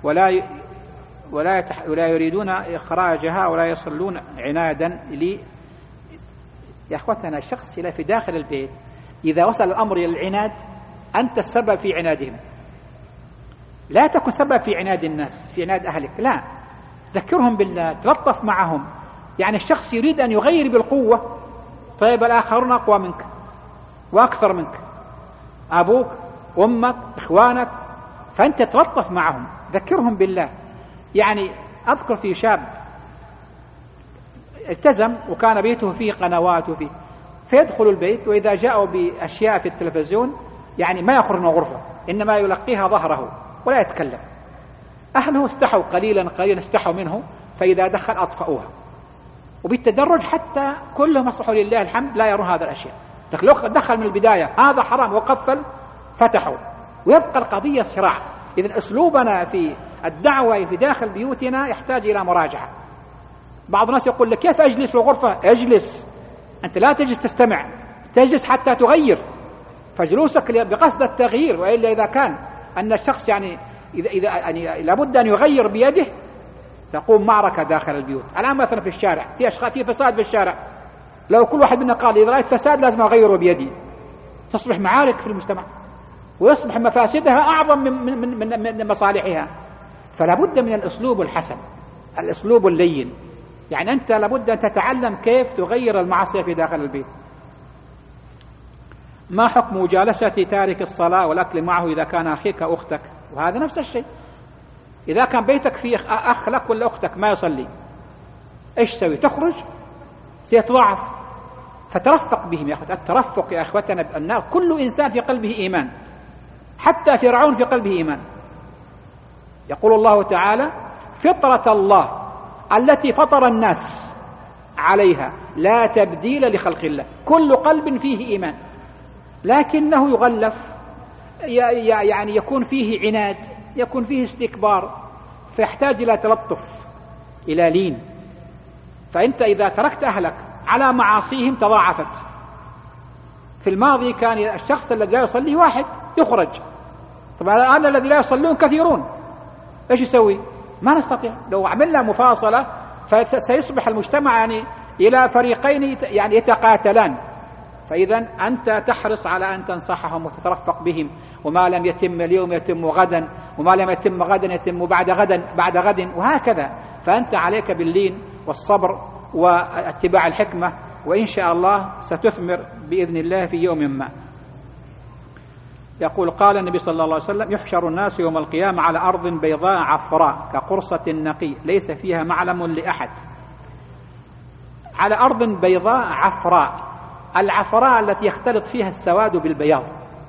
ولا يريدون إخراجها ولا يصلون عنادا لي. يا أخوتنا، الشخص في داخل البيت إذا وصل الأمر إلى العناد أنت السبب في عنادهم، لا تكن سبب في عناد الناس، في عناد أهلك. لا، ذكرهم بالله، تلطف معهم. يعني الشخص يريد أن يغير بالقوة، طيب الآخرون أقوى منك وأكثر منك، أبوك، أمك، إخوانك، فأنت تلطف معهم، ذكرهم بالله. يعني أذكر في شاب التزم وكان بيته فيه قنوات فيدخل البيت، وإذا جاءوا بأشياء في التلفزيون يعني ما يخرج من غرفة، إنما يلقيها ظهره ولا يتكلم. أهله استحوا قليلا استحوا منه، فإذا دخل أطفأوها، وبالتدرج حتى كلهم أصبحوا لله الحمد لا يرون هذا الأشياء. لكن لو دخل من البداية هذا حرام وقفل فتحوا، ويبقى القضية صراع. إذن أسلوبنا في الدعوة في داخل بيوتنا يحتاج إلى مراجعة. بعض الناس يقول لك كيف أجلس في الغرفة؟ اجلس، أنت لا تجلس تستمع، تجلس حتى تغير، فجلوسك بقصد التغيير. وإلا إذا كان أن الشخص يعني إذا لابد أن يغير بيده تقوم معركة داخل البيوت. الآن مثلا في الشارع في فساد في الشارع، لو كل واحد منا قال إذا رأيت فساد لازم أغيره بيدي، تصبح معارك في المجتمع ويصبح مفاسدها أعظم من مصالحها. فلا بد من الأسلوب الحسن، الأسلوب اللين. يعني أنت لابد أن تتعلم كيف تغير المعصية في داخل البيت. ما حكم مجالسة تارك الصلاة والأكل معه إذا كان أخيك أو أختك؟ وهذا نفس الشيء. إذا كان بيتك فيه أخ لك ولا أختك ما يصلي، إيش سوي؟ تخرج سيتضاعف، فترفق بهم يا أخوة. الترفق يا أخوتنا الناس، كل إنسان في قلبه إيمان، حتى فرعون في قلبه إيمان. يقول الله تعالى: فطرة الله التي فطر الناس عليها لا تبديل لخلق الله. كل قلب فيه إيمان، لكنه يغلف، يعني يكون فيه عناد، يكون فيه استكبار، فيحتاج إلى تلطف، إلى لين. فأنت إذا تركت أهلك على معاصيهم تضاعفت. في الماضي كان الشخص الذي لا يصلي واحد يخرج، طبعا الآن الذي لا يصلون كثيرون، إيش يسوي؟ ما نستطيع. لو عملنا مفاصلة فسيصبح المجتمع يعني إلى فريقين يعني يتقاتلان. فإذا أنت تحرص على أن تنصحهم وتترفق بهم، وما لم يتم اليوم يتم غدا، وما لم يتم غدا يتم بعد غد وهكذا. فأنت عليك باللين والصبر واتباع الحكمة، وإن شاء الله ستثمر بإذن الله في يوم ما. يقول: قال النبي صلى الله عليه وسلم: يحشر الناس يوم القيامة على أرض بيضاء عفراء كقرصة النقي ليس فيها معلم لأحد. على أرض بيضاء عفراء، العفراء التي يختلط فيها السواد بالبياض.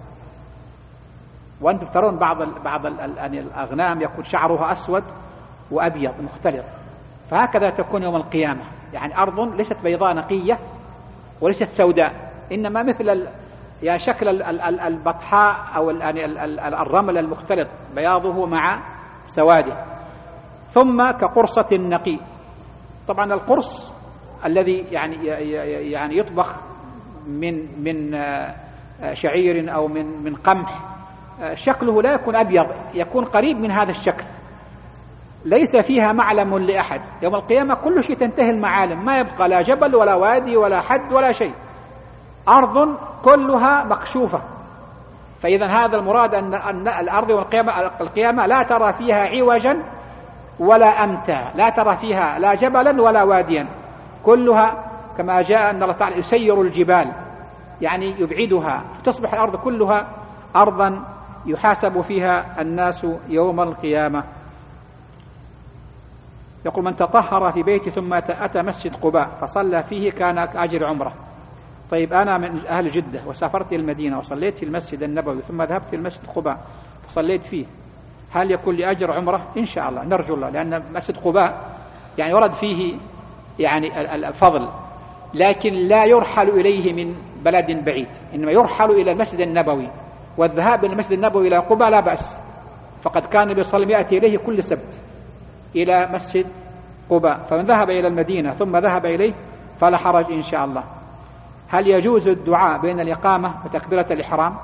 وأنتم ترون بعض الأغنام يكون شعرها أسود وأبيض مختلط، فهكذا تكون يوم القيامة، يعني أرض ليست بيضاء نقية وليست سوداء، إنما مثل يعني شكل البطحاء أو الرمل المختلط بياضه مع سواده. ثم كقرصة النقي. طبعا القرص الذي يعني يطبخ من شعير أو من قمح، شكله لا يكون أبيض، يكون قريب من هذا الشكل، ليس فيها معلم لأحد. يوم القيامة كل شيء تنتهي المعالم، ما يبقى لا جبل ولا وادي ولا حد ولا شيء، أرض كلها مكشوفة. فإذا هذا المراد أن الأرض والقيامة لا ترى فيها عوجا ولا أمتا، لا ترى فيها لا جبلا ولا واديا، كلها كما جاء أن الله تعالى يسير الجبال، يعني يبعدها، فتصبح الأرض كلها أرضا يحاسب فيها الناس يوم القيامة. يقول: من تطهر في بيته ثم أتى مسجد قباء فصلى فيه كان أجر عمره. طيب أنا من أهل جدة وسافرت إلى المدينة وصليت في المسجد النبوي ثم ذهبت إلى مسجد قباء فصليت فيه، هل يكون لي أجر عمره؟ إن شاء الله، نرجو الله، لأن مسجد قباء يعني ورد فيه يعني الفضل، لكن لا يرحل إليه من بلد بعيد، إنما يرحل إلى المسجد النبوي، والذهاب إلى المسجد النبوي إلى قباء لا بأس، فقد كان النبي صلى الله عليه وسلم يأتي إليه كل سبت إلى مسجد قباء، فمن ذهب إلى المدينة ثم ذهب إليه فلا حرج إن شاء الله. هل يجوز الدعاء بين الإقامة وتكبيرة الإحرام؟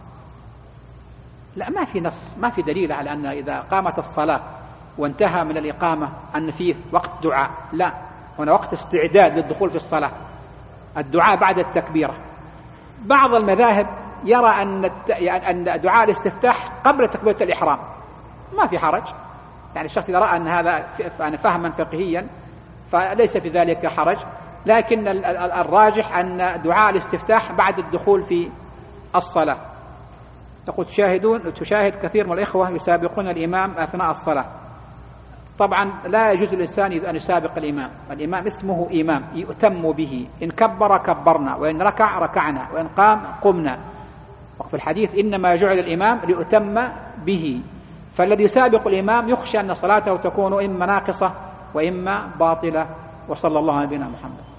لا، ما في نص، ما في دليل على أن إذا قامت الصلاة وانتهى من الإقامة أن فيه وقت دعاء، لا، هنا وقت استعداد للدخول في الصلاة، الدعاء بعد التكبيرة. بعض المذاهب يرى أن دعاء الاستفتاح قبل تكبيرة الإحرام، ما في حرج، يعني الشخص إذا رأى أن هذا فهما فقهيا فليس في ذلك حرج، لكن الراجح أن دعاء الاستفتاح بعد الدخول في الصلاة. تقول تشاهد كثير من الإخوة يسابقون الإمام أثناء الصلاة. طبعا لا يجوز للإنسان أن يسابق الإمام اسمه إمام يؤتم به، إن كبر كبرنا، وإن ركع ركعنا، وإن قام قمنا. وفي الحديث إنما جعل الإمام ليؤتم به، فالذي يسابق الإمام يخشى أن صلاته تكون إما ناقصة وإما باطلة. وصلى الله على نبينا محمد.